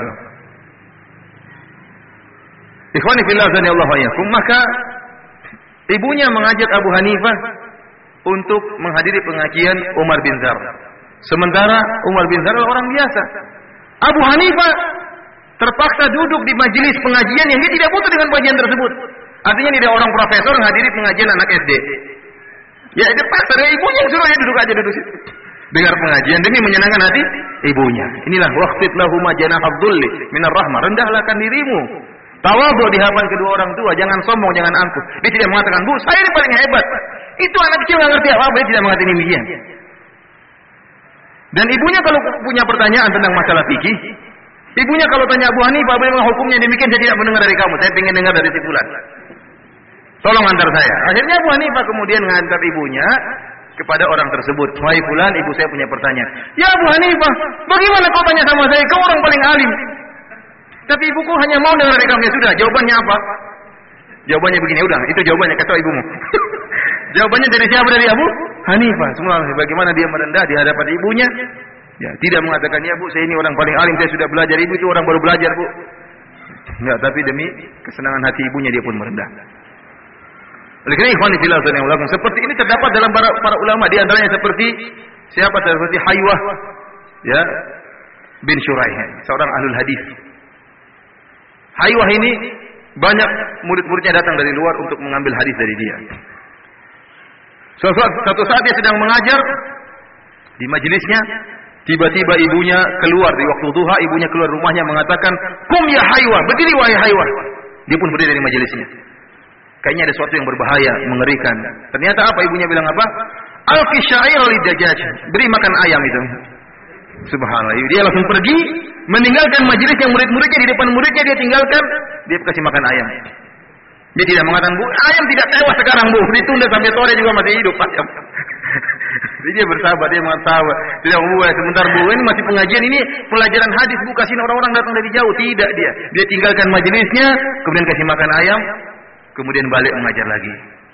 Ikhwani fillah azanillahu wa iyyakum, maka ibunya mengajak Abu Hanifah untuk menghadiri pengajian Umar bin Zar. Sementara Umar bin Zar adalah orang biasa. Abu Hanifah terpaksa duduk di majelis pengajian yang dia tidak butuh dengan pengajian tersebut. Artinya dia orang profesor menghadiri pengajian anak SD. Ya, dia paksa, ibunya yang suruh dia duduk situ. Dengar pengajian demi menyenangkan hati ibunya. Inilah waqfid lahum janaha dhulli minar rahmah. Rendahkan dirimu. Tawadhu di hadapan kedua orang tua, jangan sombong, jangan angkuh. Dia tidak mengatakan, "Bu, saya ini paling hebat." Itu anak kecil enggak ngerti apa-apa, dia tidak mengerti demikian. Dan ibunya kalau punya pertanyaan tentang masalah fikih, ibunya kalau tanya Abu Hanifah, bagaimana hukumnya demikian, saya tidak mendengar dari kamu, saya ingin dengar dari si fulan. Tolong antar saya. Akhirnya Abu Hanifah kemudian mengantar ibunya kepada orang tersebut. "Wahai fulan, ibu saya punya pertanyaan." "Ya Abu Hanifah, bagaimana kau tanya sama saya? Kau orang paling alim." "Tapi ibuku hanya mau dengar dari kamu." "Ya sudah, jawabannya apa?" "Jawabannya begini." "Udah, itu jawabannya, kata ibumu." Jawabannya dari siapa? Dari Abu Hanifah. Semua bagaimana dia merendah di hadapan ibunya. Ya, tidak mengatakan, "Ya Bu, saya ini orang paling alim, saya sudah belajar." "Ibu itu orang baru belajar, Bu." Enggak, tapi demi kesenangan hati ibunya dia pun merendah. Oleh karena ikhwan fillah seperti ini terdapat dalam para ulama, di antaranya seperti siapa? Seperti Haywah ya bin Shuraih, seorang ahlul hadis. Haywah ini banyak murid-muridnya datang dari luar untuk mengambil hadis dari dia. Suatu saat dia sedang mengajar di majelisnya, tiba-tiba ibunya keluar di waktu duha, ibunya keluar rumahnya mengatakan, "Kum ya Haywah, berdiri wahai Haywah." Dia pun berdiri dari majelisnya. Kayaknya ada sesuatu yang berbahaya, mengerikan. Ternyata apa? Ibunya bilang apa? "Alqi sya'ir lidajaj." Beri makan ayam itu. Subhanallah. Dia langsung pergi, meninggalkan majelis yang murid-muridnya, di depan muridnya dia tinggalkan, dia kasih makan ayam. Dia tidak mengatakan, "Bu, ayam tidak tewas sekarang, Bu. Ditunda sampai sore juga masih hidup ayam." Dia bersabar, dia mengatakan, "Tidak, Bu, sebentar Bu, ini masih pengajian, ini pelajaran hadis, Bu, kasihin orang-orang datang dari jauh." Tidak dia. Dia tinggalkan majelisnya, kemudian kasih makan ayam, kemudian balik mengajar lagi.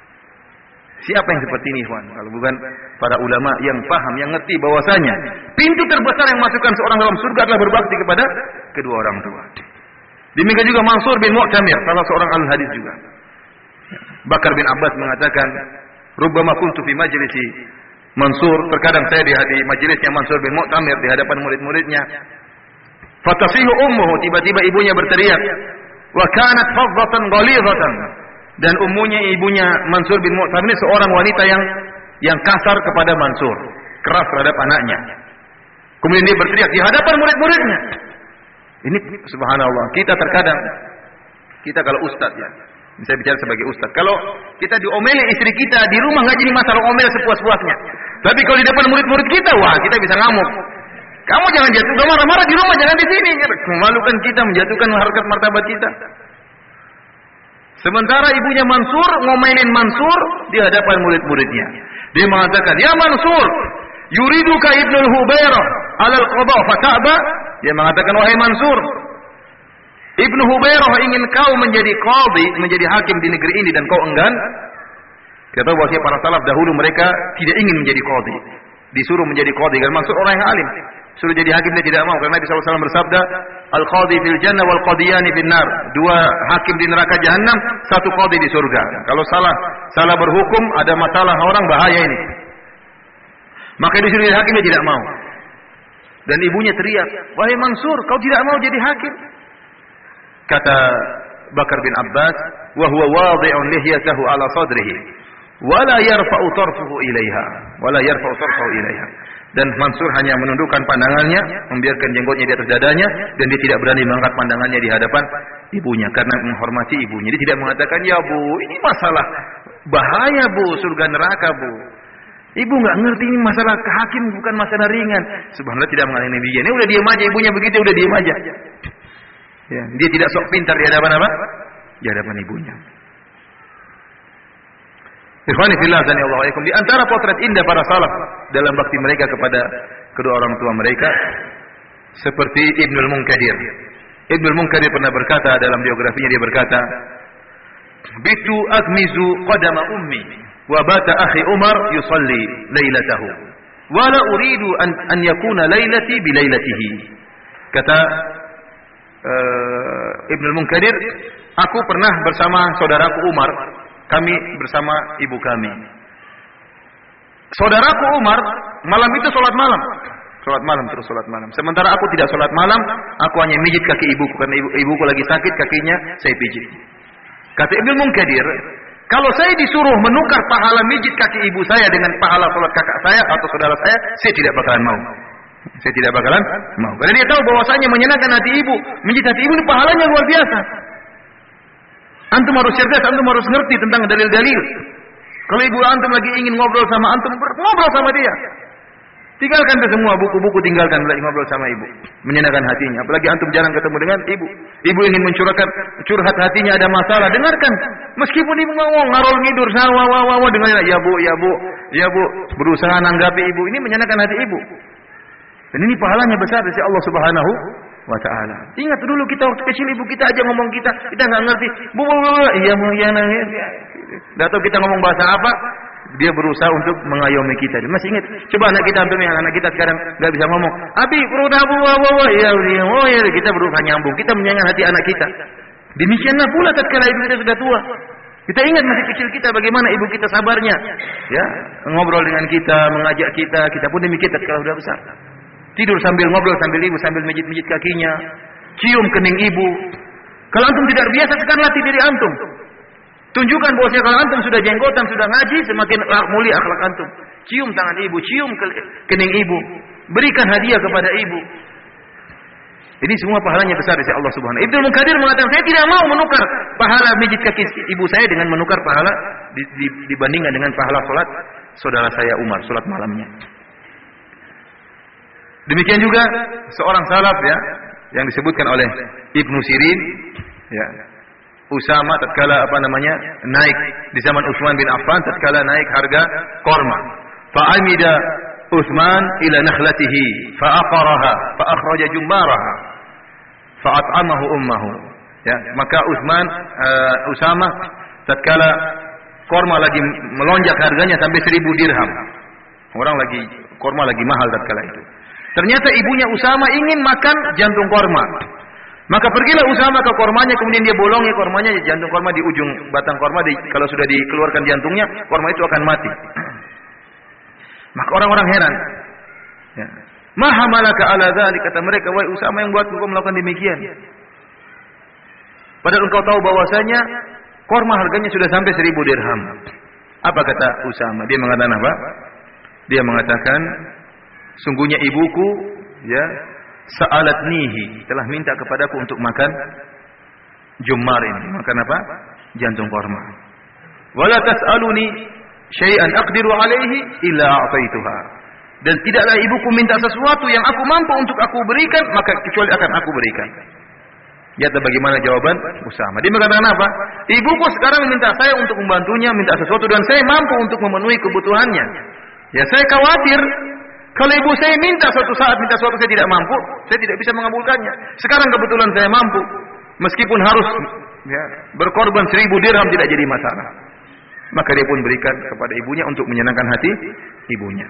Siapa yang seperti ini, Ikhwan? Kalau bukan para ulama yang paham, yang ngerti bahwasanya pintu terbesar yang masukkan seorang dalam surga adalah berbakti kepada kedua orang tua. Demikian juga Mansur bin Mu'tamir, salah seorang ahli hadis juga. Bakar bin Abbas mengatakan, "Rubbama kuntu fi majlisi Mansur." Terkadang saya di majelisnya Mansur bin Mu'tamir di hadapan murid-muridnya. Fatasihu ummuhu, tiba-tiba ibunya berteriak, "Wa kanat faddatan ghalidatan." Dan ibunya Mansur bin Mu'tamir ini seorang wanita yang kasar kepada Mansur, keras terhadap anaknya. Kemudian dia berteriak di hadapan murid-muridnya. Ini subhanallah, kita terkadang kalau ustaz ya, saya bicara sebagai ustaz, kalau kita diomeli istri kita di rumah nggak jadi masalah, omel sepuas-puasnya. Tapi kalau di depan murid-murid kita, wah, kita bisa ngamuk. Kamu jangan jatuh, marah-marah di rumah, jangan di sini. Memalukan kita, menjatuhkan harkat martabat kita. Sementara ibunya Mansur ngomelin Mansur di hadapan murid-muridnya. Dia mengatakan, "Ya Mansur, yuriduka Ibnul Hubairah alal qadha fata'ba." Dia mengatakan, "Wahai Mansur, Ibnu Hubairah ingin kau menjadi qadhi, menjadi hakim di negeri ini dan kau enggan." Kita tahu bahwa para salaf dahulu mereka tidak ingin menjadi qadhi. Disuruh menjadi qadhi karena Mansur orang yang alim. Suruh jadi hakim dia tidak mau karena Nabi SAW bersabda, "Al-qadhi fil jannah wal qadiyani fin nar." Dua hakim di neraka jahanam, satu qadhi di surga. Kalau salah berhukum, ada masalah orang, bahaya ini. Maka disuruh jadi hakim dia tidak mau. Dan ibunya teriak, "Wahai Mansur, kau tidak mau jadi hakim?" Kata Bakar bin Abbas, "Wa huwa wadhi'un lihyatahu ala sadrihi, wa la yarfa'u tarfuhu ilaiha, wa la yarfa'u tarfuhu ilaiha." Dan Mansur hanya menundukkan pandangannya, membiarkan jenggotnya di atas dadanya, dan dia tidak berani mengangkat pandangannya di hadapan ibunya karena menghormati ibunya. Dia tidak mengatakan, "Ya Bu, ini masalah bahaya Bu, surga neraka Bu." Ibu nggak ngerti ini masalah hakim bukan masalah ringan. Subhanallah, tidak mengalami demikian. Ini udah diam aja, ibunya begitu udah diam aja. Ya, dia tidak sok pintar di hadapan apa? Di hadapan ibunya. Ikhwani fillah azani Allah wa iyyakum, di antara potret indah para salaf dalam bakti mereka kepada kedua orang tua mereka seperti Ibnul Munkadir. Ibnul Munkadir pernah berkata dalam biografinya, dia berkata, "Bitu aghmizu qadama ummi wa bata akhi Umar yusalli lailatahu wa la uridu an yakuna lailati bi lailatihi." Kata Ibnul Munkadir, aku pernah bersama saudaraku Umar, kami bersama ibu kami. Saudaraku Umar malam itu sholat malam terus sholat malam. Sementara aku tidak sholat malam, aku hanya mijit kaki ibuku karena ibuku lagi sakit, kakinya saya pijit. Kata Ibnu Munkadir, kalau saya disuruh menukar pahala mijit kaki ibu saya dengan pahala sholat kakak saya atau saudara saya tidak bakalan mau. Saya tidak bakalan mau. Karena dia tahu bahwasanya menyenangkan hati ibu, mijit hati ibu ini pahalanya luar biasa. Antum harus cerdas, antum harus ngerti tentang dalil-dalil. Kalau ibu antum lagi ingin ngobrol sama antum, ngobrol sama dia. Tinggalkan itu semua, buku-buku tinggalkan, ngobrol sama ibu. Menyenangkan hatinya. Apalagi antum jarang ketemu dengan ibu. Ibu ingin curhat hatinya, ada masalah, dengarkan. Meskipun ibu ngomong, ngarol ngidur, dengarkan. Ya bu, berusaha nanggapi ibu. Ini menyenangkan hati ibu. Dan ini pahalanya besar dari Allah Subhanahu wa ta'ala. Ingat dulu kita waktu kecil ibu kita aja ngomong kita nggak ngerti. Bu, iya nangis. Enggak tahu kita ngomong bahasa apa, dia berusaha untuk mengayomi kita. Masih ingat? Coba anak kita anak kita sekarang nggak bisa ngomong. Abi, iya, kita berusaha nyambung. Kita menyenangkan hati anak kita. Demikianlah pula tatkala ibu kita sudah tua. Kita ingat masih kecil kita bagaimana ibu kita sabarnya, ya, ngobrol dengan kita, mengajak kita pun demikian tatkala sudah besar. Tidur sambil ngobrol sambil ibu, sambil mijit-mijit kakinya, cium kening ibu. Kalau antum tidak biasa, sekarang latih diri antum. Tunjukkan bahwasanya kalau antum sudah jenggotan, sudah ngaji, semakin mulia akhlak antum. Cium tangan ibu, cium kening ibu, berikan hadiah kepada ibu. Ini semua pahalanya besar dari Allah Subhanahu. Ibnu Munkadir mengatakan, saya tidak mau menukar pahala mijit kaki ibu saya dengan menukar pahala dibandingkan dengan pahala salat saudara saya Umar, salat malamnya. Demikian juga seorang salaf, ya, yang disebutkan oleh Ibnu Sirin, ya, Usama tatkala naik di zaman Utsman bin Affan, tatkala naik harga korma. Fa'amida Utsman ila nakhlatihi fa'aqaraha fa'akhraja jummaraha fa'at'amahu ummuhu. Ya, maka Usama tatkala korma lagi melonjak harganya sampai 1000 dirham. Korma lagi mahal tatkala itu. Ternyata ibunya Usama ingin makan jantung korma. Maka pergilah Usama ke kormanya, kemudian dia bolongi kormanya, jantung korma di ujung batang korma, kalau sudah dikeluarkan jantungnya, korma itu akan mati. Maka orang-orang heran. Ya. Ma hamalaka ala dzalik, kata mereka, wahai Usama, yang buat engkau melakukan demikian? Padahal engkau tahu bahwasanya korma harganya sudah sampai 1000 dirham. Apa kata Usama? Dia mengatakan apa? Dia mengatakan, sungguhnya ibuku, ya, sa'alatnihi, telah minta kepadaku untuk makan jummar ini. Makan apa? Jantung korma. Wala tas'aluni syai'an aqdiru alaihi illa a'taituha. Dan tidaklah ibuku minta sesuatu yang aku mampu untuk aku berikan, maka kecuali akan aku berikan. Lihat bagaimana jawaban Usama. Dia mengatakan apa? Ibuku sekarang minta saya untuk membantunya, minta sesuatu, dan saya mampu untuk memenuhi kebutuhannya. Ya, saya khawatir kalau ibu saya minta suatu saat, minta sesuatu saya tidak mampu, saya tidak bisa mengabulkannya. Sekarang kebetulan saya mampu, meskipun harus, ya, berkorban 1000 dirham tidak jadi masalah. Maka dia pun berikan kepada ibunya untuk menyenangkan hati ibunya.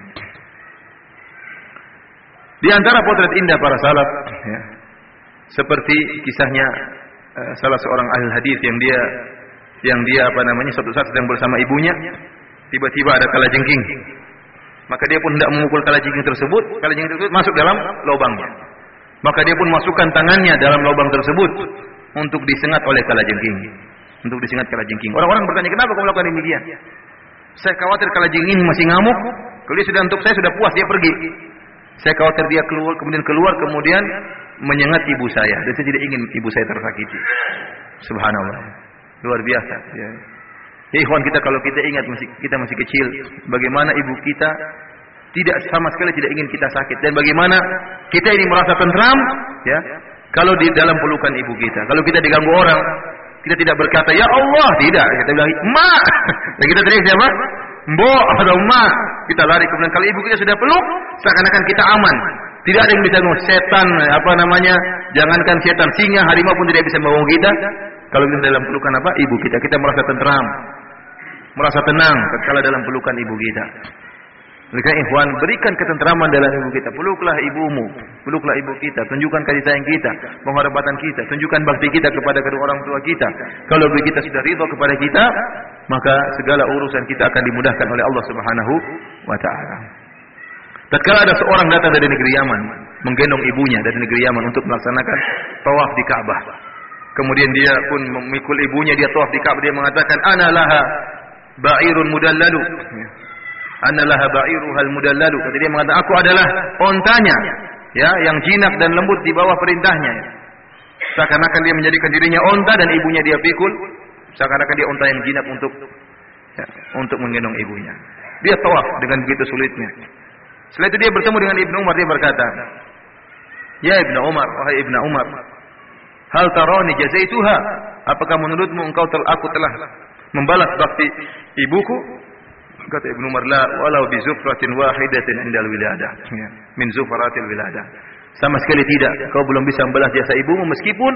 Di antara potret indah para salaf, ya, seperti kisahnya salah seorang ahli hadis yang dia suatu saat sedang bersama ibunya, tiba-tiba ada kalajengking. Maka dia pun hendak memukul kalajengking tersebut masuk dalam lubangnya. Maka dia pun masukkan tangannya dalam lubang tersebut untuk disengat oleh kalajengking. Orang-orang bertanya, kenapa kamu melakukan demikian? Saya khawatir kalajengking masih ngamuk. Kalau dia sudah saya sudah puas, dia pergi. Saya khawatir dia kemudian menyengat ibu saya. Dan saya tidak ingin ibu saya tersakiti. Subhanallah. Luar biasa. Ya. Ya ikhwan, kita kalau kita ingat kita masih kecil, bagaimana ibu kita sama sekali tidak ingin kita sakit, dan bagaimana kita ini merasa tentram, ya, kalau di dalam pelukan ibu kita. Kalau kita diganggu orang, Kita tidak berkata ya Allah, tidak. Kita bilang ma. Dan kita teriak siapa? Mbok atau ma. Kita lari, kemudian kalau ibu kita sudah peluk, seakan-akan kita aman. Tidak ada yang bisa setan, jangankan setan, singa, harimau pun tidak bisa membawa kita. Kalau kita dalam pelukan ibu kita merasa tentram, merasa tenang tatkala dalam pelukan ibu kita. Oleh karena ikhwan, berikan ketentraman dalam ibu kita. Peluklah ibumu, peluklah ibu kita, tunjukkan kasih sayang kita, penghormatan kita, tunjukkan bakti kita kepada kedua orang tua kita. Kalau ibu kita sudah ridha kepada kita, maka segala urusan kita akan dimudahkan oleh Allah Subhanahu wa taala. Tatkala ada seorang datang dari negeri Yaman, menggendong ibunya dari negeri Yaman untuk melaksanakan tawaf di Ka'bah. Kemudian dia pun memikul ibunya, dia tawaf di Ka'bah, dia mengatakan ana laha ba'irun mudallalu. Ana laha ba'iruhal mudallalu. Kata dia mengatakan aku adalah ontanya, ya, yang jinak dan lembut di bawah perintahnya. Seakan-akan dia menjadikan dirinya onta dan ibunya dia pikul, seakan-akan dia onta yang jinak untuk menggendong ibunya. Dia tawaf dengan begitu sulitnya. Setelah itu dia bertemu dengan Ibnu Umar, dia berkata, "Ya Ibnu Umar, wahai Ibnu Umar, hal tarani jazaituha? Apakah menurutmu aku telah membalas bakti ibuku?" Kata Ibnu Umar, "La walau bi zufratin wahidatin indal wiladah." Min zufratil wiladah. Sama sekali tidak. Kau belum bisa membalas jasa ibumu meskipun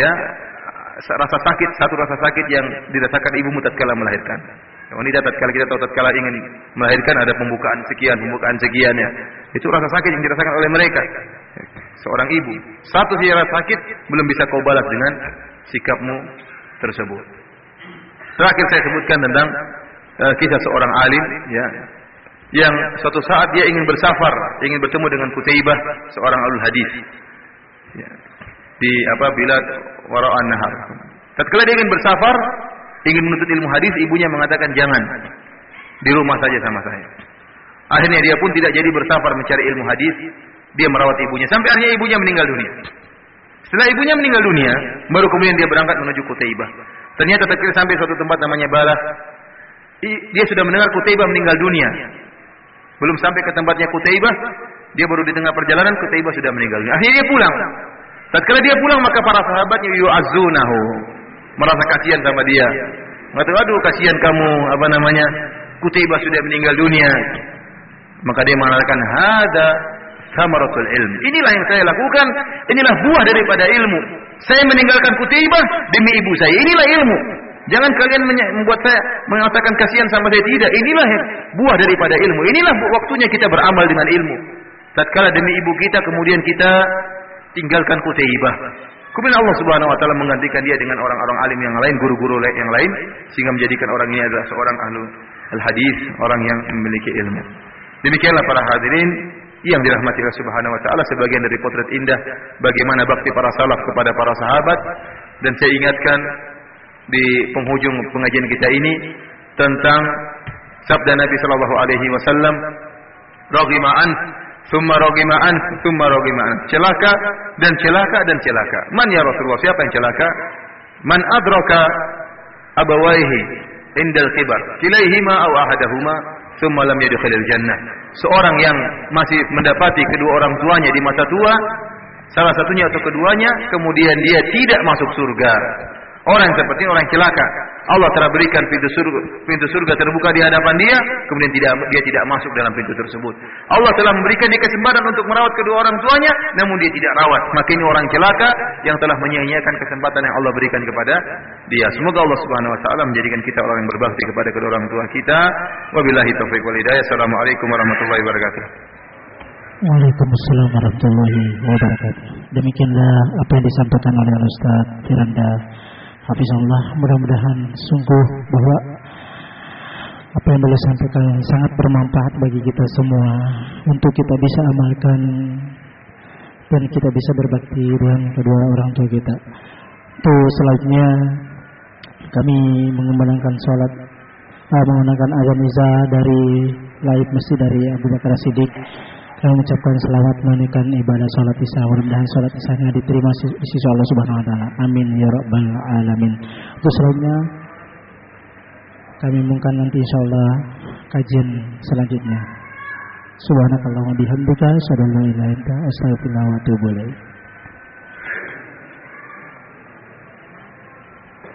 satu rasa sakit yang dirasakan ibumu tatkala melahirkan. Wanita tatkala kita tahu tatkala ingin melahirkan ada pembukaan sekian ya. Itu rasa sakit yang dirasakan oleh mereka. Seorang ibu, satu rasa sakit belum bisa kau balas dengan sikapmu tersebut. Terakhir saya sebutkan tentang kisah seorang alim ya, yang suatu saat dia ingin bersafar, ingin bertemu dengan Qutaibah, seorang alul hadis. Ya. Di bilad wara'an nahar. Tatkala dia ingin bersafar, ingin menuntut ilmu hadis, ibunya mengatakan jangan, di rumah saja sama saya. Akhirnya dia pun tidak jadi bersafar mencari ilmu hadis, dia merawat ibunya sampai akhirnya ibunya meninggal dunia. Setelah ibunya meninggal dunia, baru kemudian dia berangkat menuju Qutaibah. Ternyata tatkala sampai suatu tempat namanya Balah, dia sudah mendengar Qutaibah meninggal dunia. Belum sampai ke tempatnya Qutaibah, dia baru di tengah perjalanan Qutaibah sudah meninggal dunia. Akhirnya dia pulang. Tatkala dia pulang, maka para sahabatnya yu'azzunahu, merasa kasihan sama dia. Mengatakan, aduh kasihan kamu, Qutaibah sudah meninggal dunia. Maka dia mengatakan, hada samaratul ilm. Inilah yang saya lakukan, inilah buah daripada ilmu. Saya meninggalkan Qutaibah demi ibu saya. Inilah ilmu. Jangan kalian membuat saya mengatakan kasihan sama saya, tidak. Inilah buah daripada ilmu. Inilah waktunya kita beramal dengan ilmu. Tatkala demi ibu kita, kemudian kita tinggalkan Qutaibah. Kemudian Allah Subhanahu wa taala menggantikan dia dengan orang-orang alim yang lain, guru-guru yang lain, sehingga menjadikan orang ini adalah seorang ahlu al-hadis, orang yang memiliki ilmu. Demikianlah para hadirin yang dirahmati Allah Subhanahu wa taala, sebagian dari potret indah bagaimana bakti para salaf kepada para sahabat. Dan saya ingatkan di penghujung pengajian kita ini tentang sabda Nabi sallallahu alaihi wasallam, "Raghima an, tsumma raghima an, tsumma raghima an." Celaka dan celaka dan celaka. Man ya Rasulullah, siapa yang celaka? Man adraka abawaihi indal kibar, kilaihima aw ahadahuma, tsumma lam yadkhulil jannah. Seorang yang masih mendapati kedua orang tuanya di masa tua, salah satunya atau keduanya, kemudian dia tidak masuk surga. Orang seperti orang celaka. Allah telah berikan pintu surga terbuka di hadapan dia, kemudian dia tidak masuk dalam pintu tersebut. Allah telah memberikan dia kesempatan untuk merawat kedua orang tuanya, namun dia tidak rawat. Maka ini orang celaka yang telah menyia-nyiakan kesempatan yang Allah berikan kepada dia. Semoga Allah Subhanahu wa taala menjadikan kita orang yang berbakti kepada kedua orang tua kita. Wabillahi taufiq wal hidayah. Assalamualaikum warahmatullahi wabarakatuh. Waalaikumsalam warahmatullahi wabarakatuh. Demikianlah apa yang disampaikan oleh Ustaz Firanda Hafizahullah. Mudah-mudahan sungguh bahwa apa yang beliau sampaikan sangat bermanfaat bagi kita semua untuk kita bisa amalkan dan kita bisa berbakti dengan kedua orang tua kita. Itu selanjutnya kami mengumandangkan salat, menggunakan azan Iza dari Laib Masjid dari Abu Bakar Siddiq. Kami mengucapkan selawat menunaikan ibadah salat Isya. Mudah-mudahan salat Isyanya diterima sisi Allah Subhanahu wa taala. Amin ya rabbal alamin. Terus selanjutnya kami mungkin nanti insyaallah kajian selanjutnya. Subhanakallahumma bihamdika asyhadu an la ilaha illa anta astaghfiruka wa atubu ilaik.